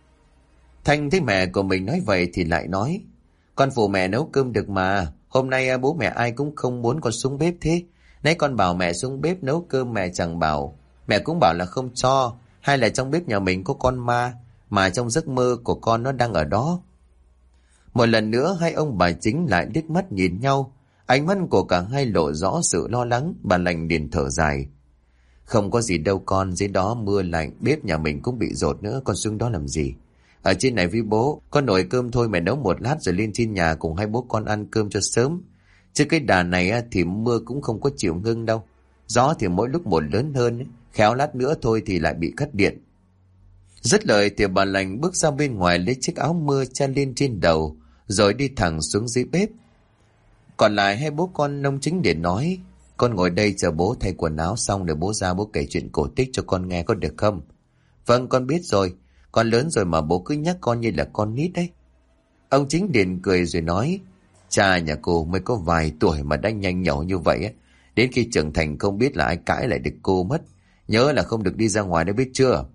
Thanh thấy mẹ của mình nói vậy thì lại nói. Con phụ mẹ nấu cơm được mà. Hôm nay bố mẹ ai cũng không muốn con xuống bếp thế. Nãy con bảo mẹ xuống bếp nấu cơm mẹ chẳng bảo. Mẹ cũng bảo là không cho. Hay là trong bếp nhà mình có con ma. Mà trong giấc mơ của con nó đang ở đó. Một lần nữa hai ông bà Chính lại liếc mắt nhìn nhau. Ánh mắt của cả hai lộ rõ sự lo lắng. Bà Lành liền thở dài. Không có gì đâu con. Dưới đó mưa lạnh. Bếp nhà mình cũng bị dột nữa. Con xuống đó làm gì? Ở trên này với bố. Con nồi cơm thôi mẹ nấu một lát rồi lên trên nhà cùng hai bố con ăn cơm cho sớm. Chứ cái đà này thì mưa cũng không có chịu ngưng đâu. Gió thì mỗi lúc một lớn hơn. Khéo lát nữa thôi thì lại bị cắt điện. Dứt lời thì bà Lành bước ra bên ngoài lấy chiếc áo mưa che lên trên đầu. Rồi đi thẳng xuống dưới bếp. Còn lại hai bố con ông Chính để nói. Con ngồi đây chờ bố thay quần áo xong để bố ra bố kể chuyện cổ tích cho con nghe có được không? Vâng con biết rồi. Con lớn rồi mà bố cứ nhắc con như là con nít đấy. Ông Chính liền cười rồi nói. Cha nhà cô mới có vài tuổi mà đã nhanh nhẩu như vậy ấy. Đến khi trưởng thành không biết là ai cãi lại được cô mất. Nhớ là không được đi ra ngoài đấy biết chưa?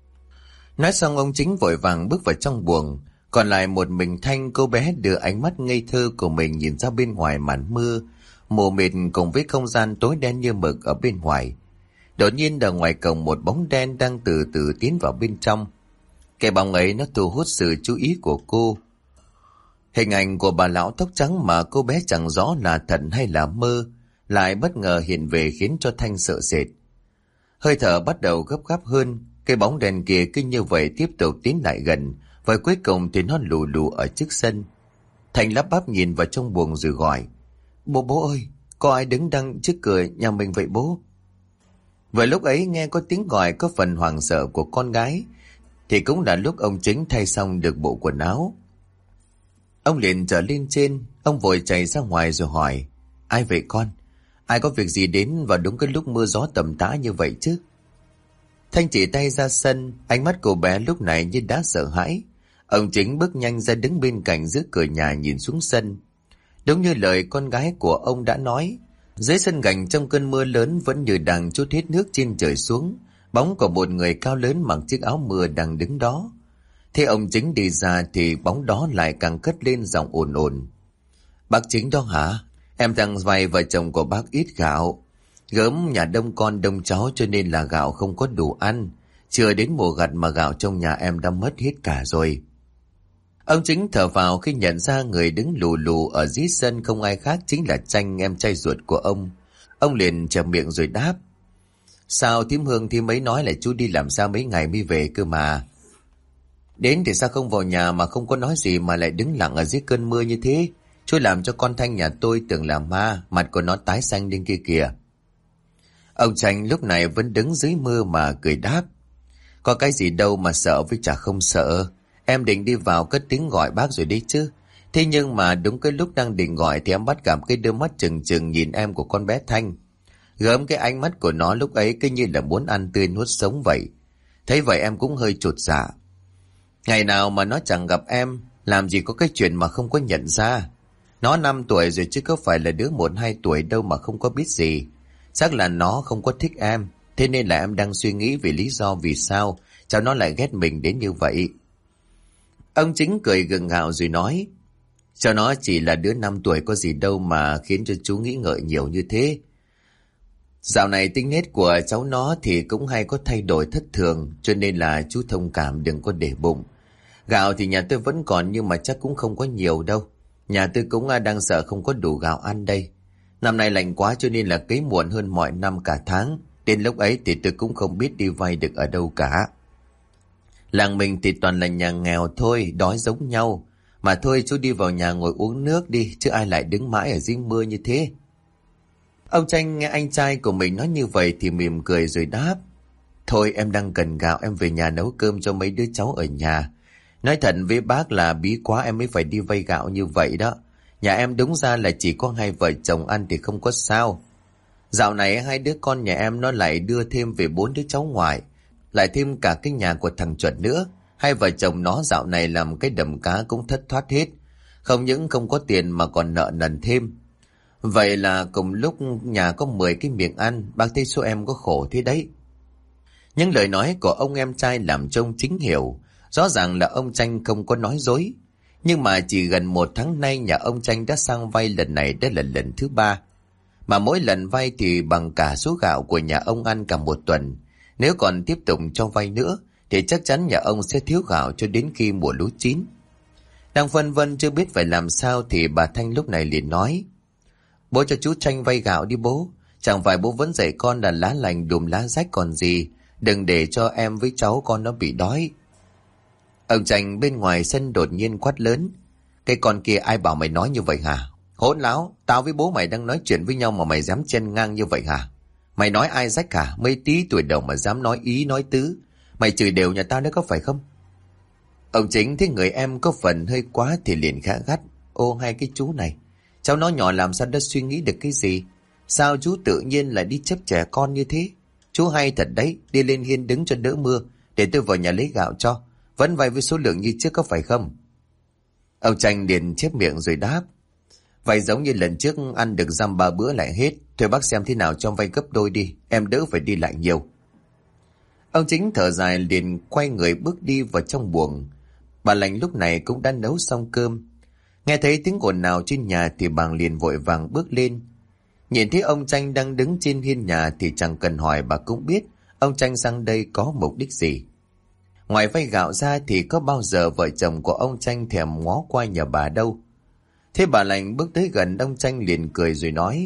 Nói xong ông Chính vội vàng bước vào trong buồng. Còn lại một mình Thanh, cô bé đưa ánh mắt ngây thơ của mình nhìn ra bên ngoài màn mưa mù mịt cùng với không gian tối đen như mực ở bên ngoài. Đột nhiên ở ngoài cổng một bóng đen đang từ từ tiến vào bên trong. Cái bóng ấy nó thu hút sự chú ý của cô. Hình ảnh của bà lão tóc trắng mà cô bé chẳng rõ là thật hay là mơ lại bất ngờ hiện về khiến cho Thanh sợ sệt. Hơi thở bắt đầu gấp gáp hơn. Cái bóng đèn kia cứ như vậy tiếp tục tiến lại gần. Và cuối cùng thì nó lù lù ở trước sân. Thanh lắp bắp nhìn vào trong buồng rồi gọi. Bố bố ơi, có ai đứng đằng trước cửa nhà mình vậy bố? Vừa lúc ấy nghe có tiếng gọi có phần hoảng sợ của con gái. Thì cũng là lúc ông Chính thay xong được bộ quần áo. Ông liền trở lên trên. Ông vội chạy ra ngoài rồi hỏi. Ai vậy con? Ai có việc gì đến vào đúng cái lúc mưa gió tầm tã như vậy chứ? Thanh chỉ tay ra sân. Ánh mắt của bé lúc này như đã sợ hãi. Ông Chính bước nhanh ra đứng bên cạnh giữa cửa nhà nhìn xuống sân. Đúng như lời con gái của ông đã nói. Dưới sân gành trong cơn mưa lớn vẫn như đang trút hết nước trên trời xuống. Bóng của một người cao lớn mặc chiếc áo mưa đang đứng đó. Thế ông Chính đi ra thì bóng đó lại càng cất lên giọng ồn ồn. Bác Chính đó hả? Em thằng vay vợ chồng của bác ít gạo. Gớm nhà đông con đông cháu cho nên là gạo không có đủ ăn. Chưa đến mùa gặt mà gạo trong nhà em đã mất hết cả rồi. Ông Chính thở vào khi nhận ra người đứng lù lù ở dưới sân không ai khác chính là Tranh, em trai ruột của ông. Ông liền chẹp miệng rồi đáp. Sao thím Hương thím ấy nói là chú đi làm sao mấy ngày mới về cơ mà. Đến thì sao không vào nhà mà không có nói gì mà lại đứng lặng ở dưới cơn mưa như thế. Chú làm cho con Thanh nhà tôi tưởng là ma, mặt của nó tái xanh lên kia kìa. Ông Tranh lúc này vẫn đứng dưới mưa mà cười đáp. Có cái gì đâu mà sợ với chả không sợ. Em định đi vào cất tiếng gọi bác rồi đấy chứ. Thế nhưng mà đúng cái lúc đang định gọi thì em bắt gặp cái đôi mắt trừng trừng nhìn em của con bé Thanh. Gớm cái ánh mắt của nó lúc ấy cứ như là muốn ăn tươi nuốt sống vậy. Thấy vậy em cũng hơi chột dạ. Ngày nào mà nó chẳng gặp em, làm gì có cái chuyện mà không có nhận ra. Nó năm tuổi rồi chứ có phải là đứa một hai tuổi đâu mà không có biết gì. Chắc là nó không có thích em. Thế nên là em đang suy nghĩ về lý do vì sao cháu nó lại ghét mình đến như vậy. Ông Chính cười gượng gạo rồi nói. Cháu nó chỉ là đứa năm tuổi có gì đâu mà khiến cho chú nghĩ ngợi nhiều như thế. Dạo này tính nết của cháu nó thì cũng hay có thay đổi thất thường, cho nên là chú thông cảm đừng có để bụng. Gạo thì nhà tôi vẫn còn nhưng mà chắc cũng không có nhiều đâu. Nhà tôi cũng à, đang sợ không có đủ gạo ăn đây. Năm nay lạnh quá cho nên là cấy muộn hơn mọi năm cả tháng. Đến lúc ấy thì tôi cũng không biết đi vay được ở đâu cả. Làng mình thì toàn là nhà nghèo thôi, đói giống nhau. Mà thôi chú đi vào nhà ngồi uống nước đi, chứ ai lại đứng mãi ở dưới mưa như thế. Ông Tranh nghe anh trai của mình nói như vậy thì mỉm cười rồi đáp. Thôi em đang cần gạo, em về nhà nấu cơm cho mấy đứa cháu ở nhà. Nói thật với bác là bí quá em mới phải đi vay gạo như vậy đó. Nhà em đúng ra là chỉ có hai vợ chồng ăn thì không có sao. Dạo này hai đứa con nhà em nó lại đưa thêm về bốn đứa cháu ngoại, lại thêm cả cái nhà của thằng Chuẩn nữa. Hai vợ chồng nó dạo này làm cái đầm cá cũng thất thoát hết. Không những không có tiền mà còn nợ nần thêm. Vậy là cùng lúc nhà có mười cái miệng ăn, bác thấy số em có khổ thế đấy. Những lời nói của ông em trai làm trông chính hiểu. Rõ ràng là ông Tranh không có nói dối. Nhưng mà chỉ gần một tháng nay nhà ông Tranh đã sang vay lần này đã là lần thứ ba. Mà mỗi lần vay thì bằng cả số gạo của nhà ông ăn cả một tuần. Nếu còn tiếp tục cho vay nữa thì chắc chắn nhà ông sẽ thiếu gạo cho đến khi mùa lúa chín. Đang phân vân chưa biết phải làm sao thì bà Thanh lúc này liền nói. Bố cho chú Tranh vay gạo đi bố. Chẳng phải bố vẫn dạy con là lá lành đùm lá rách còn gì. Đừng để cho em với cháu con nó bị đói. Ông Tranh bên ngoài sân đột nhiên quát lớn. Cái con kia ai bảo mày nói như vậy hả? Hỗn láo, tao với bố mày đang nói chuyện với nhau mà mày dám chen ngang như vậy hả? Mày nói ai rách hả? Mấy tí tuổi đầu mà dám nói ý nói tứ. Mày chửi đều nhà tao đấy có phải không? Ông Chính thấy người em có phần hơi quá thì liền khá gắt. Ô hai cái chú này, cháu nó nhỏ làm sao đã suy nghĩ được cái gì? Sao chú tự nhiên lại đi chấp trẻ con như thế? Chú hay thật đấy, đi lên hiên đứng cho đỡ mưa, để tôi vào nhà lấy gạo cho. Vẫn vay với số lượng như trước có phải không? Ông Tranh liền chép miệng rồi đáp. Vậy giống như lần trước ăn được dăm ba bữa lại hết. Thôi bác xem thế nào cho vay gấp đôi đi, em đỡ phải đi lại nhiều. Ông Chính thở dài liền quay người bước đi vào trong buồng. Bà Lành lúc này cũng đã nấu xong cơm. Nghe thấy tiếng ồn nào trên nhà thì bà liền vội vàng bước lên. Nhìn thấy ông Tranh đang đứng trên hiên nhà thì chẳng cần hỏi bà cũng biết ông Tranh sang đây có mục đích gì. Ngoài vay gạo ra thì có bao giờ vợ chồng của ông Tranh thèm ngó qua nhà bà đâu. Thế bà Lành bước tới gần ông Tranh liền cười rồi nói.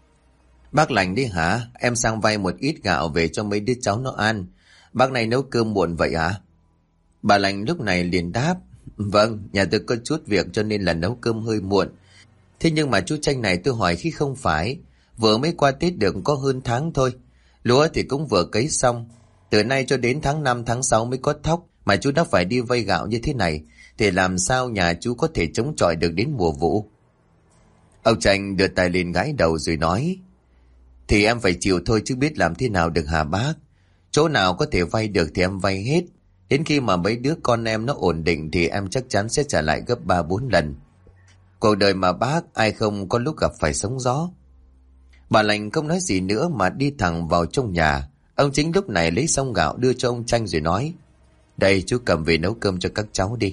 Bác Lành đi hả? Em sang vay một ít gạo về cho mấy đứa cháu nó ăn. Bác này nấu cơm muộn vậy hả? Bà Lành lúc này liền đáp. Vâng, nhà tôi có chút việc cho nên là nấu cơm hơi muộn. Thế nhưng mà chú Tranh này tôi hỏi khi không phải. Vừa mới qua Tết được có hơn tháng thôi. Lúa thì cũng vừa cấy xong. Từ nay cho đến tháng năm tháng sáu mới có thóc. Mà chú đã phải đi vay gạo như thế này thì làm sao nhà chú có thể chống chọi được đến mùa vụ? Ông Tranh đưa tay lên gãi đầu rồi nói. Thì em phải chịu thôi chứ biết làm thế nào được hả bác? Chỗ nào có thể vay được thì em vay hết. Đến khi mà mấy đứa con em nó ổn định thì em chắc chắn sẽ trả lại gấp ba bốn lần. Cuộc đời mà bác ai không có lúc gặp phải sóng gió. Bà Lành không nói gì nữa mà đi thẳng vào trong nhà. Ông Chính lúc này lấy xong gạo đưa cho ông Tranh rồi nói. Đây chú cầm về nấu cơm cho các cháu đi.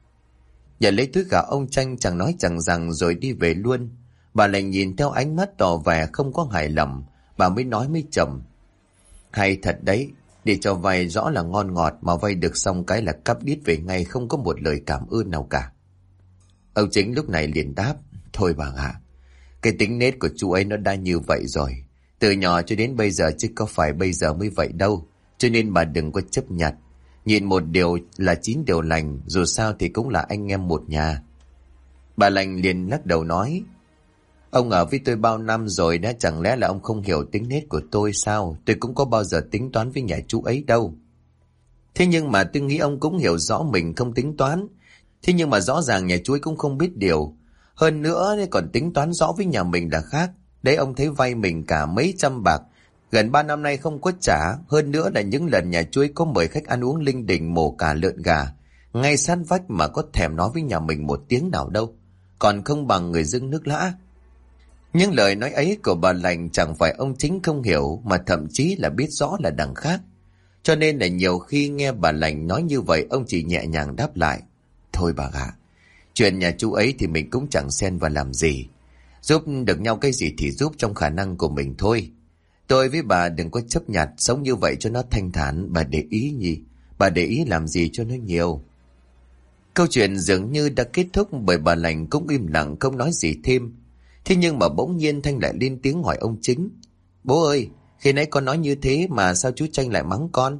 Nhận lấy túi gạo ông Tranh chẳng nói chẳng rằng rồi đi về luôn. Bà Lành nhìn theo ánh mắt tỏ vẻ không có hài lòng. Bà mới nói mới chậm. Hay thật đấy, để cho vay rõ là ngon ngọt mà vay được xong cái là cắp đít về ngay không có một lời cảm ơn nào cả. Ông Chính lúc này liền đáp. Thôi bà ạ, cái tính nết của chú ấy nó đã như vậy rồi. Từ nhỏ cho đến bây giờ chứ có phải bây giờ mới vậy đâu. Cho nên bà đừng có chấp nhặt. Nhìn một điều là chín điều lành, dù sao thì cũng là anh em một nhà. Bà Lành liền lắc đầu nói. Ông ở với tôi bao năm rồi đã, chẳng lẽ là ông không hiểu tính nết của tôi sao? Tôi cũng có bao giờ tính toán với nhà chú ấy đâu. Thế nhưng mà tôi nghĩ ông cũng hiểu rõ mình không tính toán. Thế nhưng mà rõ ràng nhà chú ấy cũng không biết điều. Hơn nữa còn tính toán rõ với nhà mình là khác. Đấy ông thấy vay mình cả mấy trăm bạc. Gần ba năm nay không có trả. Hơn nữa là những lần nhà chú ấy có mời khách ăn uống linh đình mổ cả lợn gà. Ngay sát vách mà có thèm nói với nhà mình một tiếng nào đâu. Còn không bằng người dưng nước lã. Những lời nói ấy của bà Lành chẳng phải ông Chính không hiểu mà thậm chí là biết rõ là đằng khác. Cho nên là nhiều khi nghe bà Lành nói như vậy ông chỉ nhẹ nhàng đáp lại. Thôi bà ạ, chuyện nhà chú ấy thì mình cũng chẳng xen vào làm gì. Giúp được nhau cái gì thì giúp trong khả năng của mình thôi. Tôi với bà đừng có chấp nhặt sống như vậy cho nó thanh thản. Bà để ý nhỉ? Bà để ý làm gì cho nó nhiều? Câu chuyện dường như đã kết thúc bởi bà lành cũng im lặng không nói gì thêm. Thế nhưng mà bỗng nhiên Thanh lại lên tiếng hỏi ông Chính. Bố ơi, khi nãy con nói như thế mà sao chú Tranh lại mắng con?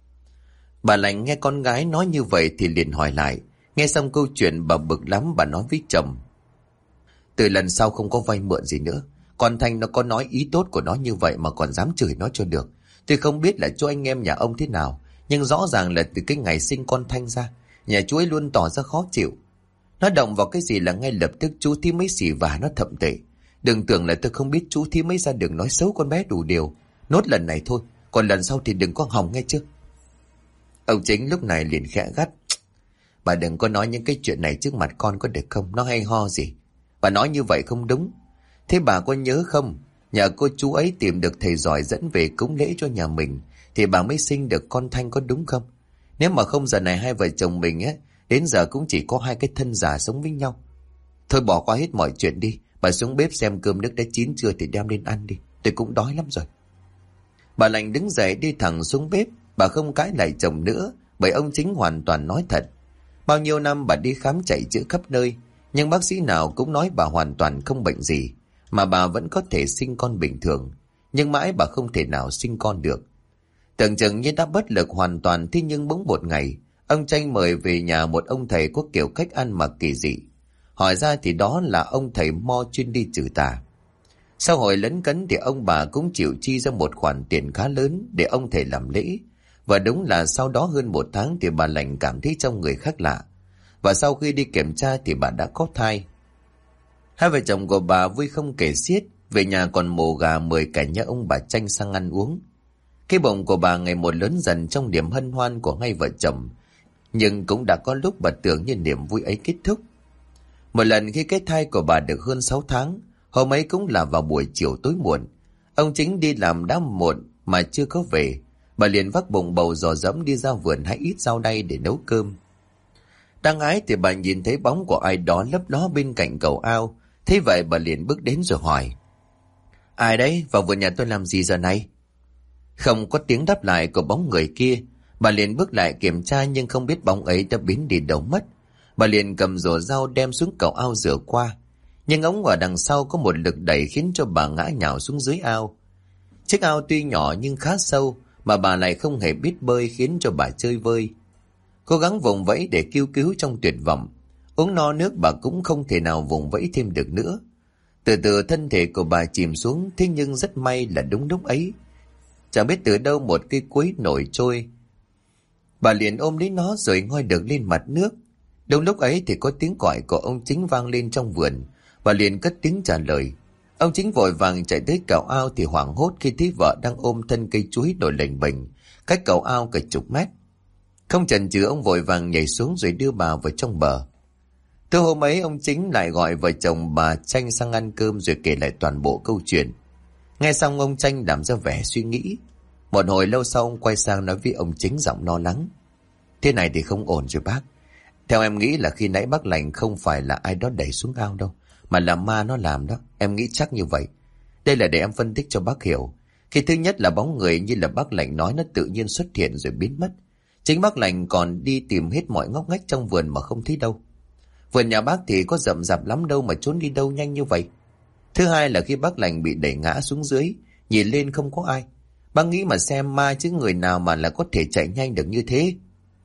Bà lành nghe con gái nói như vậy thì liền hỏi lại. Nghe xong câu chuyện bà bực lắm, bà nói với chồng. Từ lần sau không có vay mượn gì nữa. Con Thanh nó có nói ý tốt của nó như vậy mà còn dám chửi nó cho được. Tôi không biết là cho anh em nhà ông thế nào, nhưng rõ ràng là từ cái ngày sinh con Thanh ra, nhà chú ấy luôn tỏ ra khó chịu. Nó động vào cái gì là ngay lập tức chú thím mấy xỉ vả nó thậm tệ. Đừng tưởng là tôi không biết chú thím mấy ra đường nói xấu con bé đủ điều. Nốt lần này thôi, còn lần sau thì đừng có hòng nghe chưa. Ông Chính lúc này liền khẽ gắt. Bà đừng có nói những cái chuyện này trước mặt con có được không? Nó hay ho gì. Bà nói như vậy không đúng. Thế bà có nhớ không? Nhà cô chú ấy tìm được thầy giỏi dẫn về cúng lễ cho nhà mình, thì bà mới sinh được con Thanh, có đúng không? Nếu mà không giờ này hai vợ chồng mình á, đến giờ cũng chỉ có hai cái thân già sống với nhau. Thôi bỏ qua hết mọi chuyện đi. Bà xuống bếp xem cơm nước đã chín chưa thì đem lên ăn đi. Tôi cũng đói lắm rồi. Bà lành đứng dậy đi thẳng xuống bếp. Bà không cãi lại chồng nữa, bởi ông Chính hoàn toàn nói thật. Bao nhiêu năm bà đi khám chạy chữa khắp nơi, nhưng bác sĩ nào cũng nói bà hoàn toàn không bệnh gì, mà bà vẫn có thể sinh con bình thường. Nhưng mãi bà không thể nào sinh con được. Tưởng chừng như đã bất lực hoàn toàn. Thế nhưng bỗng một ngày, ông Tranh mời về nhà một ông thầy có kiểu cách ăn mặc kỳ dị. Hỏi ra thì đó là ông thầy mo chuyên đi trừ tà. Sau hồi lấn cấn thì ông bà cũng chịu chi ra một khoản tiền khá lớn để ông thầy làm lễ. Và đúng là sau đó hơn một tháng thì bà lành cảm thấy trong người khác lạ. Và sau khi đi kiểm tra thì bà đã có thai. Hai vợ chồng của bà vui không kể xiết. Về nhà còn mổ gà mời cả nhà ông bà Tranh sang ăn uống. Cái bụng của bà ngày một lớn dần trong niềm hân hoan của hai vợ chồng. Nhưng cũng đã có lúc bà tưởng như niềm vui ấy kết thúc. Một lần khi cái thai của bà được hơn sáu tháng, hôm ấy cũng là vào buổi chiều tối muộn. Ông Chính đi làm đã muộn mà chưa có về. Bà liền vác bụng bầu dò dẫm đi ra vườn hái ít rau đay để nấu cơm. Đang ái thì bà nhìn thấy bóng của ai đó lấp ló bên cạnh cầu ao. Thế vậy bà liền bước đến rồi hỏi. Ai đấy, vào vườn nhà tôi làm gì giờ này? Không có tiếng đáp lại của bóng người kia. Bà liền bước lại kiểm tra nhưng không biết bóng ấy đã biến đi đâu mất. Bà liền cầm rổ rau đem xuống cầu ao rửa qua. Nhưng ống ở đằng sau có một lực đẩy khiến cho bà ngã nhào xuống dưới ao. Chiếc ao tuy nhỏ nhưng khá sâu, mà bà lại không hề biết bơi khiến cho bà chơi vơi. Cố gắng vùng vẫy để kêu cứu trong tuyệt vọng. Uống no nước bà cũng không thể nào vùng vẫy thêm được nữa. Từ từ thân thể của bà chìm xuống. Thế nhưng rất may là đúng lúc ấy, chẳng biết từ đâu một cây quế nổi trôi. Bà liền ôm lấy nó rồi ngoi được lên mặt nước. Đúng lúc ấy thì có tiếng gọi của ông Chính vang lên trong vườn. Bà liền cất tiếng trả lời. Ông Chính vội vàng chạy tới cầu ao thì hoảng hốt khi thấy vợ đang ôm thân cây chuối nổi lềnh bềnh cách cầu ao cả chục mét. Không chần chừ ông vội vàng nhảy xuống rồi đưa bà vào trong bờ. Từ hôm ấy ông Chính lại gọi vợ chồng bà Tranh sang ăn cơm rồi kể lại toàn bộ câu chuyện. Nghe xong ông Tranh làm ra vẻ suy nghĩ. Một hồi lâu sau ông quay sang nói với ông Chính giọng lo lắng. Thế này thì không ổn rồi bác. Theo em nghĩ là khi nãy bác lành không phải là ai đó đẩy xuống ao đâu, mà là ma nó làm đó. Em nghĩ chắc như vậy. Đây là để em phân tích cho bác hiểu. Khi thứ nhất là bóng người như là bác lành nói nó tự nhiên xuất hiện rồi biến mất. Chính bác lành còn đi tìm hết mọi ngóc ngách trong vườn mà không thấy đâu. Vườn nhà bác thì có rậm rạp lắm đâu mà trốn đi đâu nhanh như vậy. Thứ hai là khi bác lành bị đẩy ngã xuống dưới, nhìn lên không có ai. Bác nghĩ mà xem ma chứ người nào mà là có thể chạy nhanh được như thế.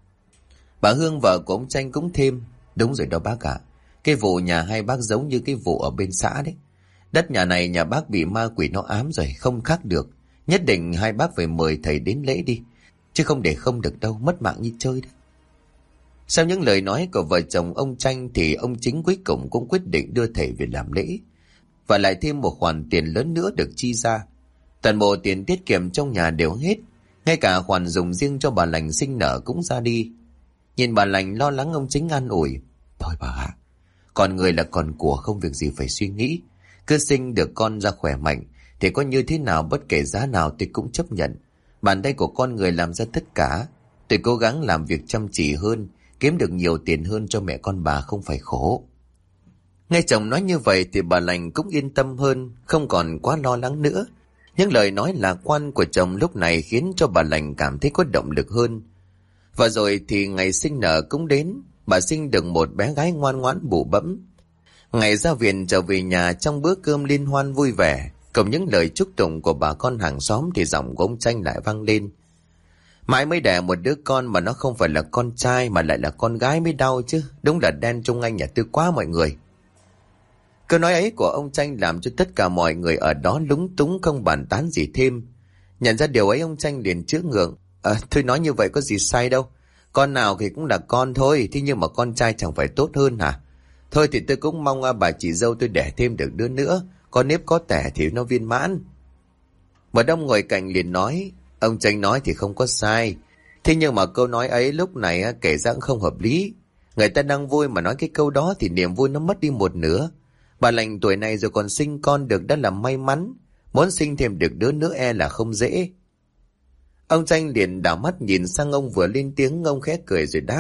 Bà Hương vợ của ông Tranh cũng thêm. Đúng rồi đó bác ạ. Cái vụ nhà hai bác giống như cái vụ ở bên xã đấy. Đất nhà này nhà bác bị ma quỷ nó ám rồi, không khác được. Nhất định hai bác phải mời thầy đến lễ đi, chứ không để không được đâu, mất mạng như chơi đấy. Sau những lời nói của vợ chồng ông Tranh thì ông Chính cuối cùng cũng quyết định đưa thầy về làm lễ. Và lại thêm một khoản tiền lớn nữa được chi ra. Toàn bộ tiền tiết kiệm trong nhà đều hết. Ngay cả khoản dùng riêng cho bà lành sinh nở cũng ra đi. Nhìn bà lành lo lắng ông Chính an ủi. Thôi bà ạ, con người là con của, không việc gì phải suy nghĩ. Cứ sinh được con ra khỏe mạnh thì có như thế nào bất kể giá nào tôi cũng chấp nhận. Bàn tay của con người làm ra tất cả. Tôi cố gắng làm việc chăm chỉ hơn, kiếm được nhiều tiền hơn cho mẹ con bà không phải khổ. Nghe chồng nói như vậy thì bà lành cũng yên tâm hơn, không còn quá lo lắng nữa. Những lời nói lạc quan của chồng lúc này khiến cho bà lành cảm thấy có động lực hơn. Và rồi thì ngày sinh nở cũng đến. bà sinh được một bé gái ngoan ngoãn bụ bẫm. Ngày ra viện trở về nhà, trong bữa cơm liên hoan vui vẻ, cùng những lời chúc tụng của bà con hàng xóm, thì giọng của ông Tranh lại vang lên: mãi mới đẻ một đứa con mà nó không phải là con trai mà lại là con gái mới đau chứ. Đúng là đen Trung Anh nhà Tư quá mọi người. Câu nói ấy của ông Tranh làm cho tất cả mọi người ở đó lúng túng, không bàn tán gì thêm. Nhận ra điều ấy, ông Tranh liền chữa ngượng: À, thôi nói như vậy có gì sai đâu. Con nào thì cũng là con thôi, thế nhưng mà con trai chẳng phải tốt hơn hả? Thôi thì tôi cũng mong bà chị dâu tôi đẻ thêm được đứa nữa, có nếp có tẻ thì nó viên mãn. Một đông ngồi cạnh liền nói: ông Tranh nói thì không có sai, thế nhưng mà câu nói ấy lúc này kể ra cũng không hợp lý. Người ta đang vui mà nói cái câu đó thì niềm vui nó mất đi một nửa. Bà lành tuổi này rồi còn sinh con được đã là may mắn, muốn sinh thêm được đứa nữa e là không dễ. Ông Tranh liền đảo mắt nhìn sang ông vừa lên tiếng, ông khẽ cười rồi đáp: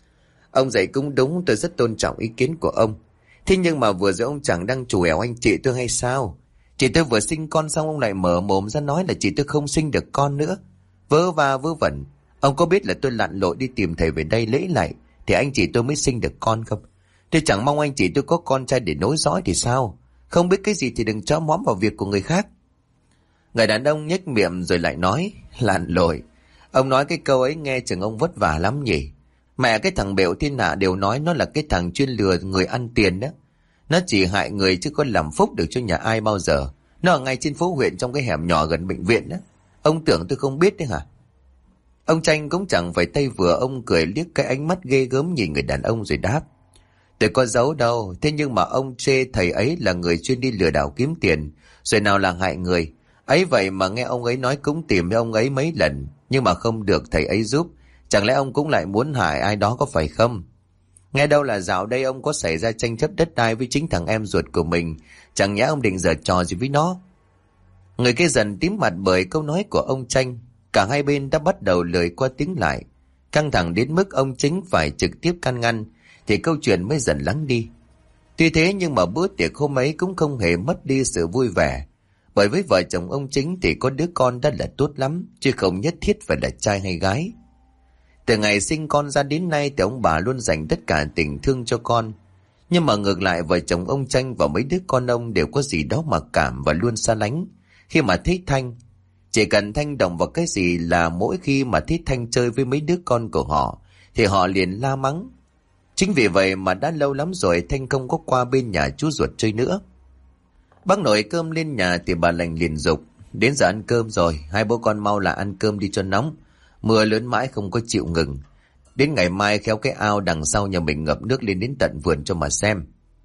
ông dạy cũng đúng, tôi rất tôn trọng ý kiến của ông. Thế nhưng mà vừa rồi ông chẳng đang trù ẻo anh chị tôi hay sao? Chị tôi vừa sinh con xong ông lại mở mồm ra nói là chị tôi không sinh được con nữa. Vớ va vớ vẩn. Ông có biết là tôi lặn lội đi tìm thầy về đây lễ lại thì anh chị tôi mới sinh được con không? Tôi chẳng mong anh chị tôi có con trai để nối dõi thì sao? Không biết cái gì thì đừng chó móm vào việc của người khác. Người đàn ông nhếch miệng rồi lại nói: lặn lội. Ông nói cái câu ấy nghe chừng ông vất vả lắm nhỉ. Mẹ cái thằng bệu thiên hạ đều nói nó là cái thằng chuyên lừa người ăn tiền đó. Nó chỉ hại người chứ có làm phúc được cho nhà ai bao giờ. Nó ở ngay trên phố huyện trong cái hẻm nhỏ gần bệnh viện đó. Ông tưởng tôi không biết đấy hả? Ông Tranh cũng chẳng phải tay vừa, ông cười liếc cái ánh mắt ghê gớm nhìn người đàn ông rồi đáp: tôi có giấu đâu, thế nhưng mà ông chê thầy ấy là người chuyên đi lừa đảo kiếm tiền, rồi nào là hại người. Ấy vậy mà nghe ông ấy nói cũng tìm với ông ấy mấy lần, nhưng mà không được thầy ấy giúp. Chẳng lẽ ông cũng lại muốn hại ai đó có phải không? Nghe đâu là dạo đây ông có xảy ra tranh chấp đất đai với chính thằng em ruột của mình. Chẳng nhẽ ông định giở trò gì với nó? Người kia dần tím mặt bởi câu nói của ông Tranh. Cả hai bên đã bắt đầu lời qua tiếng lại, căng thẳng đến mức ông chính phải trực tiếp can ngăn thì câu chuyện mới dần lắng đi. Tuy thế nhưng mà bữa tiệc hôm ấy cũng không hề mất đi sự vui vẻ, bởi với vợ chồng ông Chính thì có đứa con đã là tốt lắm, chứ không nhất thiết phải là trai hay gái. Từ ngày sinh con ra đến nay thì ông bà luôn dành tất cả tình thương cho con. Nhưng mà ngược lại, vợ chồng ông Tranh và mấy đứa con ông đều có gì đó mặc cảm và luôn xa lánh khi mà thấy Thanh. Chỉ cần Thanh động vào cái gì là mỗi khi mà thấy Thanh chơi với mấy đứa con của họ thì họ liền la mắng. Chính vì vậy mà đã lâu lắm rồi Thanh không có qua bên nhà chú ruột chơi nữa. Bác nội cơm lên nhà thì bà lành liền dục: đến giờ ăn cơm rồi, hai bố con mau là ăn cơm đi cho nóng. Mưa lớn mãi không có chịu ngừng. Đến ngày mai khéo cái ao đằng sau nhà mình ngập nước lên đến tận vườn cho mà xem.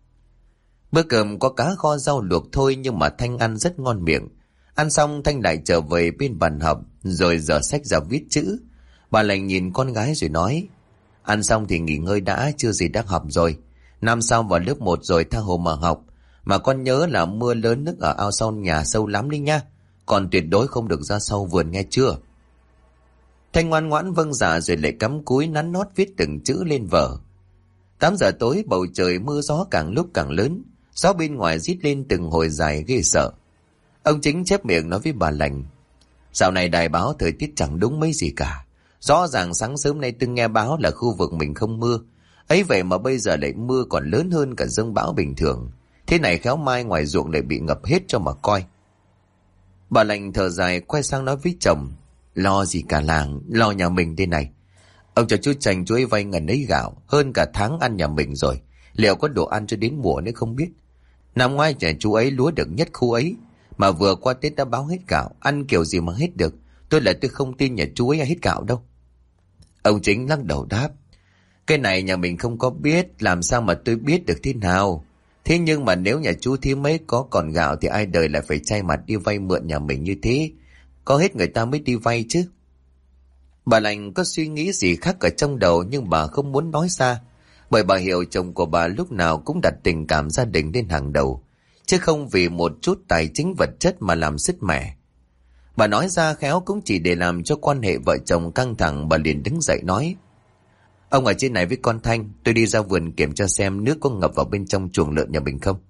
Bữa cơm có cá kho rau luộc thôi nhưng mà Thanh ăn rất ngon miệng. Ăn xong Thanh lại trở về bên bàn học rồi dở sách ra viết chữ. Bà lành nhìn con gái rồi nói: ăn xong thì nghỉ ngơi đã, chưa gì đã học rồi. Năm sau vào lớp một rồi tha hồ mà học. Mà con nhớ là mưa lớn nước ở ao sau nhà sâu lắm đi nha. Còn tuyệt đối không được ra sau vườn nghe chưa? Thanh ngoan ngoãn vâng dạ rồi lại cắm cúi nắn nót viết từng chữ lên vở. Tám giờ tối bầu trời mưa gió càng lúc càng lớn. Gió bên ngoài rít lên từng hồi dài ghê sợ. Ông Chính chép miệng nói với bà lành: dạo này đài báo thời tiết chẳng đúng mấy gì cả. Rõ ràng sáng sớm nay tôi nghe báo là khu vực mình không mưa. Ấy vậy mà bây giờ lại mưa còn lớn hơn cả dông bão bình thường. Thế này khéo mai ngoài ruộng lại bị ngập hết cho mà coi. Bà lành thở dài quay sang nói với chồng: lo gì cả làng, lo nhà mình đây này. Ông cho chú Tranh chú ấy vay ngần ấy gạo, hơn cả tháng ăn nhà mình rồi. Liệu có đồ ăn cho đến mùa nữa không biết. Năm ngoái nhà chú ấy lúa được nhất khu ấy, mà vừa qua Tết đã báo hết gạo, ăn kiểu gì mà hết được. Tôi là tôi không tin nhà chú ấy hết gạo đâu. Ông Chính lắc đầu đáp: cái này nhà mình không có biết, làm sao mà tôi biết được thế nào. Thế nhưng mà nếu nhà chú thím mấy có còn gạo thì ai đời lại phải chay mặt đi vay mượn nhà mình như thế. Có hết người ta mới đi vay chứ. Bà lành có suy nghĩ gì khác ở trong đầu nhưng bà không muốn nói ra, bởi bà hiểu chồng của bà lúc nào cũng đặt tình cảm gia đình lên hàng đầu, chứ không vì một chút tài chính vật chất mà làm sứt mẻ. Bà nói ra khéo cũng chỉ để làm cho quan hệ vợ chồng căng thẳng. Bà liền đứng dậy nói: ông ở trên này với con Thanh, tôi đi ra vườn kiểm tra xem nước có ngập vào bên trong chuồng lợn nhà mình không.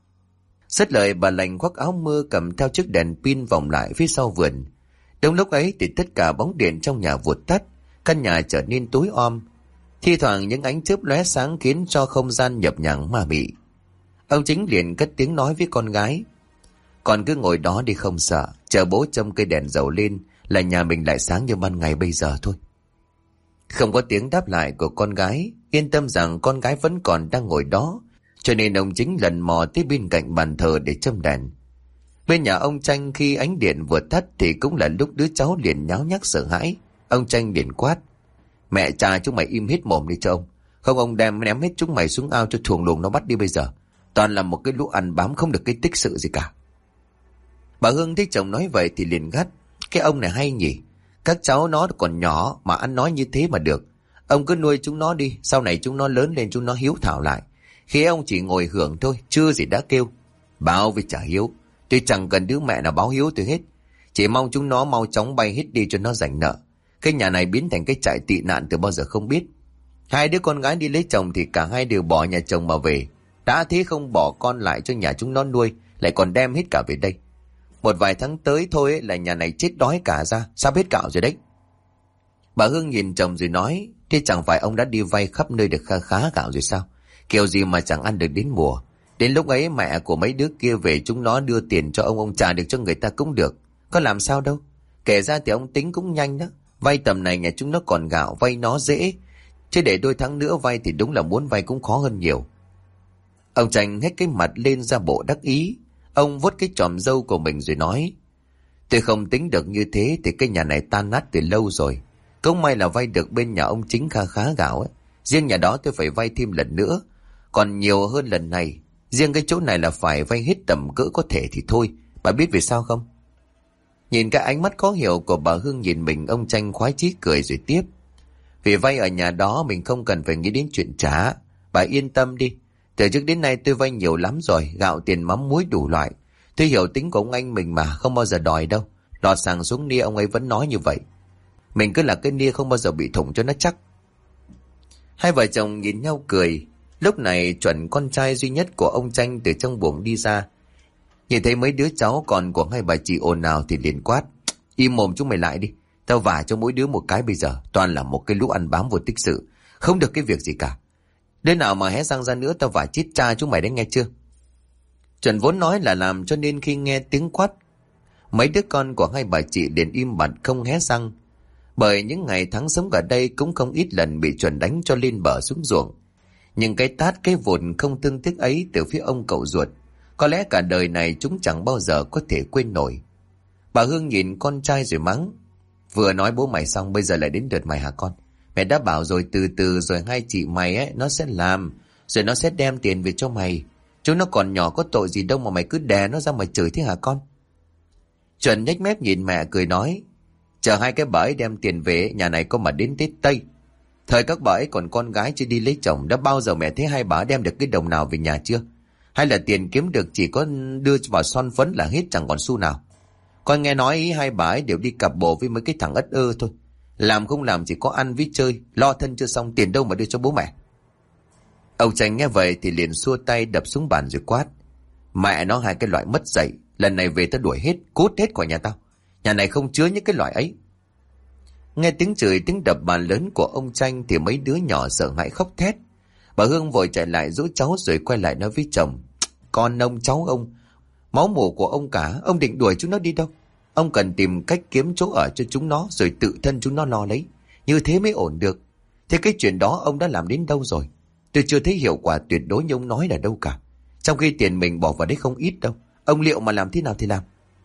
Dứt lời bà lành khoác áo mưa cầm theo chiếc đèn pin vòng lại phía sau vườn. Đúng lúc ấy thì tất cả bóng điện trong nhà vụt tắt, căn nhà trở nên tối om. Thi thoảng những ánh chớp lóe sáng khiến cho không gian nhập nhằng ma mị. Ông Chính liền cất tiếng nói với con gái: "Con cứ ngồi đó đi, không sợ, chờ bố châm cây đèn dầu lên là nhà mình lại sáng như ban ngày bây giờ thôi." Không có tiếng đáp lại của con gái, yên tâm rằng con gái vẫn còn đang ngồi đó, cho nên ông Chính lần mò tới bên cạnh bàn thờ để châm đèn. Bên nhà ông Tranh khi ánh điện vừa tắt thì cũng là lúc đứa cháu liền nháo nhác sợ hãi. Ông Tranh liền quát: "Mẹ cha chúng mày im hết mồm đi cho ông, không ông đem ném hết chúng mày xuống ao cho thuồng luồng nó bắt đi bây giờ. Toàn là một cái lũ ăn bám không được cái tích sự gì cả." Bà Hương thấy chồng nói vậy thì liền gắt: "Cái ông này hay nhỉ, các cháu nó còn nhỏ mà ăn nói như thế mà được. Ông cứ nuôi chúng nó đi, sau này chúng nó lớn lên chúng nó hiếu thảo lại. Khi ông chỉ ngồi hưởng thôi, chưa gì đã kêu báo với chả hiếu. Tôi chẳng cần đứa mẹ nào báo hiếu tôi hết. Chỉ mong chúng nó mau chóng bay hết đi cho nó rảnh nợ. Cái nhà này biến thành cái trại tị nạn từ bao giờ không biết." Hai đứa con gái đi lấy chồng thì cả hai đều bỏ nhà chồng mà về. Đã thế không bỏ con lại cho nhà chúng nó nuôi, lại còn đem hết cả về đây. Một vài tháng tới thôi ấy, là nhà này chết đói cả ra, sắp hết gạo rồi đấy. Bà Hương nhìn chồng rồi nói: "Thế chẳng phải ông đã đi vay khắp nơi được kha khá gạo rồi sao? Kiểu gì mà chẳng ăn được đến mùa. Đến lúc ấy mẹ của mấy đứa kia về chúng nó đưa tiền cho ông, ông trả được cho người ta cũng được. Có làm sao đâu. Kể ra thì ông tính cũng nhanh đó. Vay tầm này nhà chúng nó còn gạo, vay nó dễ. Chứ để đôi tháng nữa vay thì đúng là muốn vay cũng khó hơn nhiều." Ông Tranh hết cái mặt lên ra bộ đắc ý. Ông vuốt cái chòm râu của mình rồi nói: "Tôi không tính được như thế thì cái nhà này tan nát từ lâu rồi. Cũng may là vay được bên nhà ông Chính kha khá gạo ấy. Riêng nhà đó tôi phải vay thêm lần nữa, còn nhiều hơn lần này. Riêng cái chỗ này là phải vay hết tầm cỡ có thể thì thôi. Bà biết vì sao không?" Nhìn cái ánh mắt khó hiểu của bà Hương nhìn mình, ông Tranh khoái chí cười rồi tiếp: "Vì vay ở nhà đó mình không cần phải nghĩ đến chuyện trả. Bà yên tâm đi. Từ trước đến nay tôi vay nhiều lắm rồi, gạo tiền mắm muối đủ loại. Tôi hiểu tính của ông anh mình mà, không bao giờ đòi đâu. Lọt sàng xuống nia ông ấy vẫn nói như vậy. Mình cứ là cái nia không bao giờ bị thủng cho nó chắc." Hai vợ chồng nhìn nhau cười. Lúc này Chuẩn, con trai duy nhất của ông Tranh, từ trong buồng đi ra. Nhìn thấy mấy đứa cháu còn của hai bà chị ồn ào thì liền quát: "Im mồm chúng mày lại đi. Tao vả cho mỗi đứa một cái bây giờ. Toàn là một cái lũ ăn bám vô tích sự, không được cái việc gì cả. Đứa nào mà hé răng ra nữa tao vả chết cha chúng mày đấy, nghe chưa?" Chuẩn vốn nói là làm, cho nên khi nghe tiếng quát, mấy đứa con của hai bà chị liền im bặt không hé răng. Bởi những ngày tháng sống ở đây cũng không ít lần bị Chuẩn đánh cho lên bờ xuống ruộng. Nhưng cái tát cái vụn không thương tiếc ấy từ phía ông cậu ruột, có lẽ cả đời này chúng chẳng bao giờ có thể quên nổi. Bà Hương nhìn con trai rồi mắng: "Vừa nói bố mày xong bây giờ lại đến lượt mày hả con? Mẹ đã bảo rồi, từ từ rồi hai chị mày ấy nó sẽ làm, rồi nó sẽ đem tiền về cho mày. Chúng nó còn nhỏ có tội gì đâu mà mày cứ đè nó ra mà chửi thế hả con?" Chuẩn nhếch mép nhìn mẹ cười nói: "Chờ hai cái bà ấy đem tiền về, nhà này có mà đến Tết Tây. Thời các bà ấy còn con gái chưa đi lấy chồng, đã bao giờ mẹ thấy hai bà đem được cái đồng nào về nhà chưa? Hay là tiền kiếm được chỉ có đưa vào son phấn là hết, chẳng còn xu nào? Con nghe nói ý hai bà ấy đều đi cặp bộ với mấy cái thằng ất ơ thôi. Làm không làm chỉ có ăn với chơi, lo thân chưa xong, tiền đâu mà đưa cho bố mẹ." Ông Tranh nghe vậy thì liền xua tay đập xuống bàn rồi quát: "Mẹ nó hai cái loại mất dạy, lần này về tao đuổi hết, cút hết khỏi nhà tao. Nhà này không chứa những cái loại ấy." Nghe tiếng chửi, tiếng đập bàn lớn của ông Tranh thì mấy đứa nhỏ sợ hãi khóc thét. Bà Hương vội chạy lại dỗ cháu rồi quay lại nói với chồng: "Con ông, cháu ông, máu mủ của ông cả, ông định đuổi chúng nó đi đâu? Ông cần tìm cách kiếm chỗ ở cho chúng nó, rồi tự thân chúng nó lo lấy. Như thế mới ổn được. Thế cái chuyện đó ông đã làm đến đâu rồi? Tôi chưa thấy hiệu quả tuyệt đối như ông nói là đâu cả. Trong khi tiền mình bỏ vào đấy không ít đâu. Ông liệu mà làm thế nào thì làm?"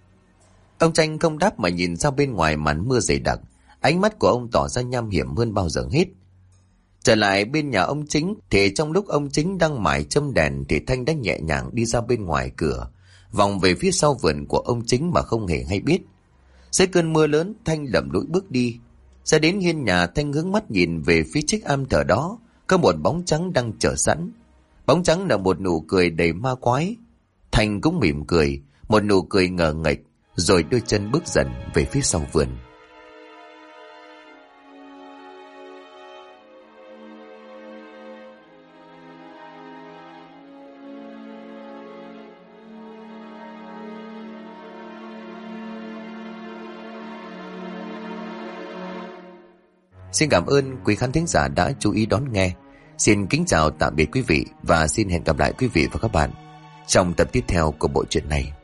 Ông Tranh không đáp mà nhìn ra bên ngoài màn mưa dày đặc. Ánh mắt của ông tỏ ra nham hiểm hơn bao giờ hết. Trở lại bên nhà ông Chính thì trong lúc ông Chính đang mải châm đèn thì Thanh đã nhẹ nhàng đi ra bên ngoài cửa, vòng về phía sau vườn của ông Chính mà không hề hay biết. Dưới cơn mưa lớn, Thanh lầm lũi bước đi. Ra đến hiên nhà, Thanh hướng mắt nhìn về phía chiếc am thờ đó, có một bóng trắng đang chờ sẵn. Bóng trắng là một nụ cười đầy ma quái. Thanh cũng mỉm cười, một nụ cười ngờ nghệch, rồi đôi chân bước dần về phía sau vườn. Xin cảm ơn quý khán thính giả đã chú ý đón nghe. Xin kính chào tạm biệt quý vị và xin hẹn gặp lại quý vị và các bạn trong tập tiếp theo của bộ truyện này.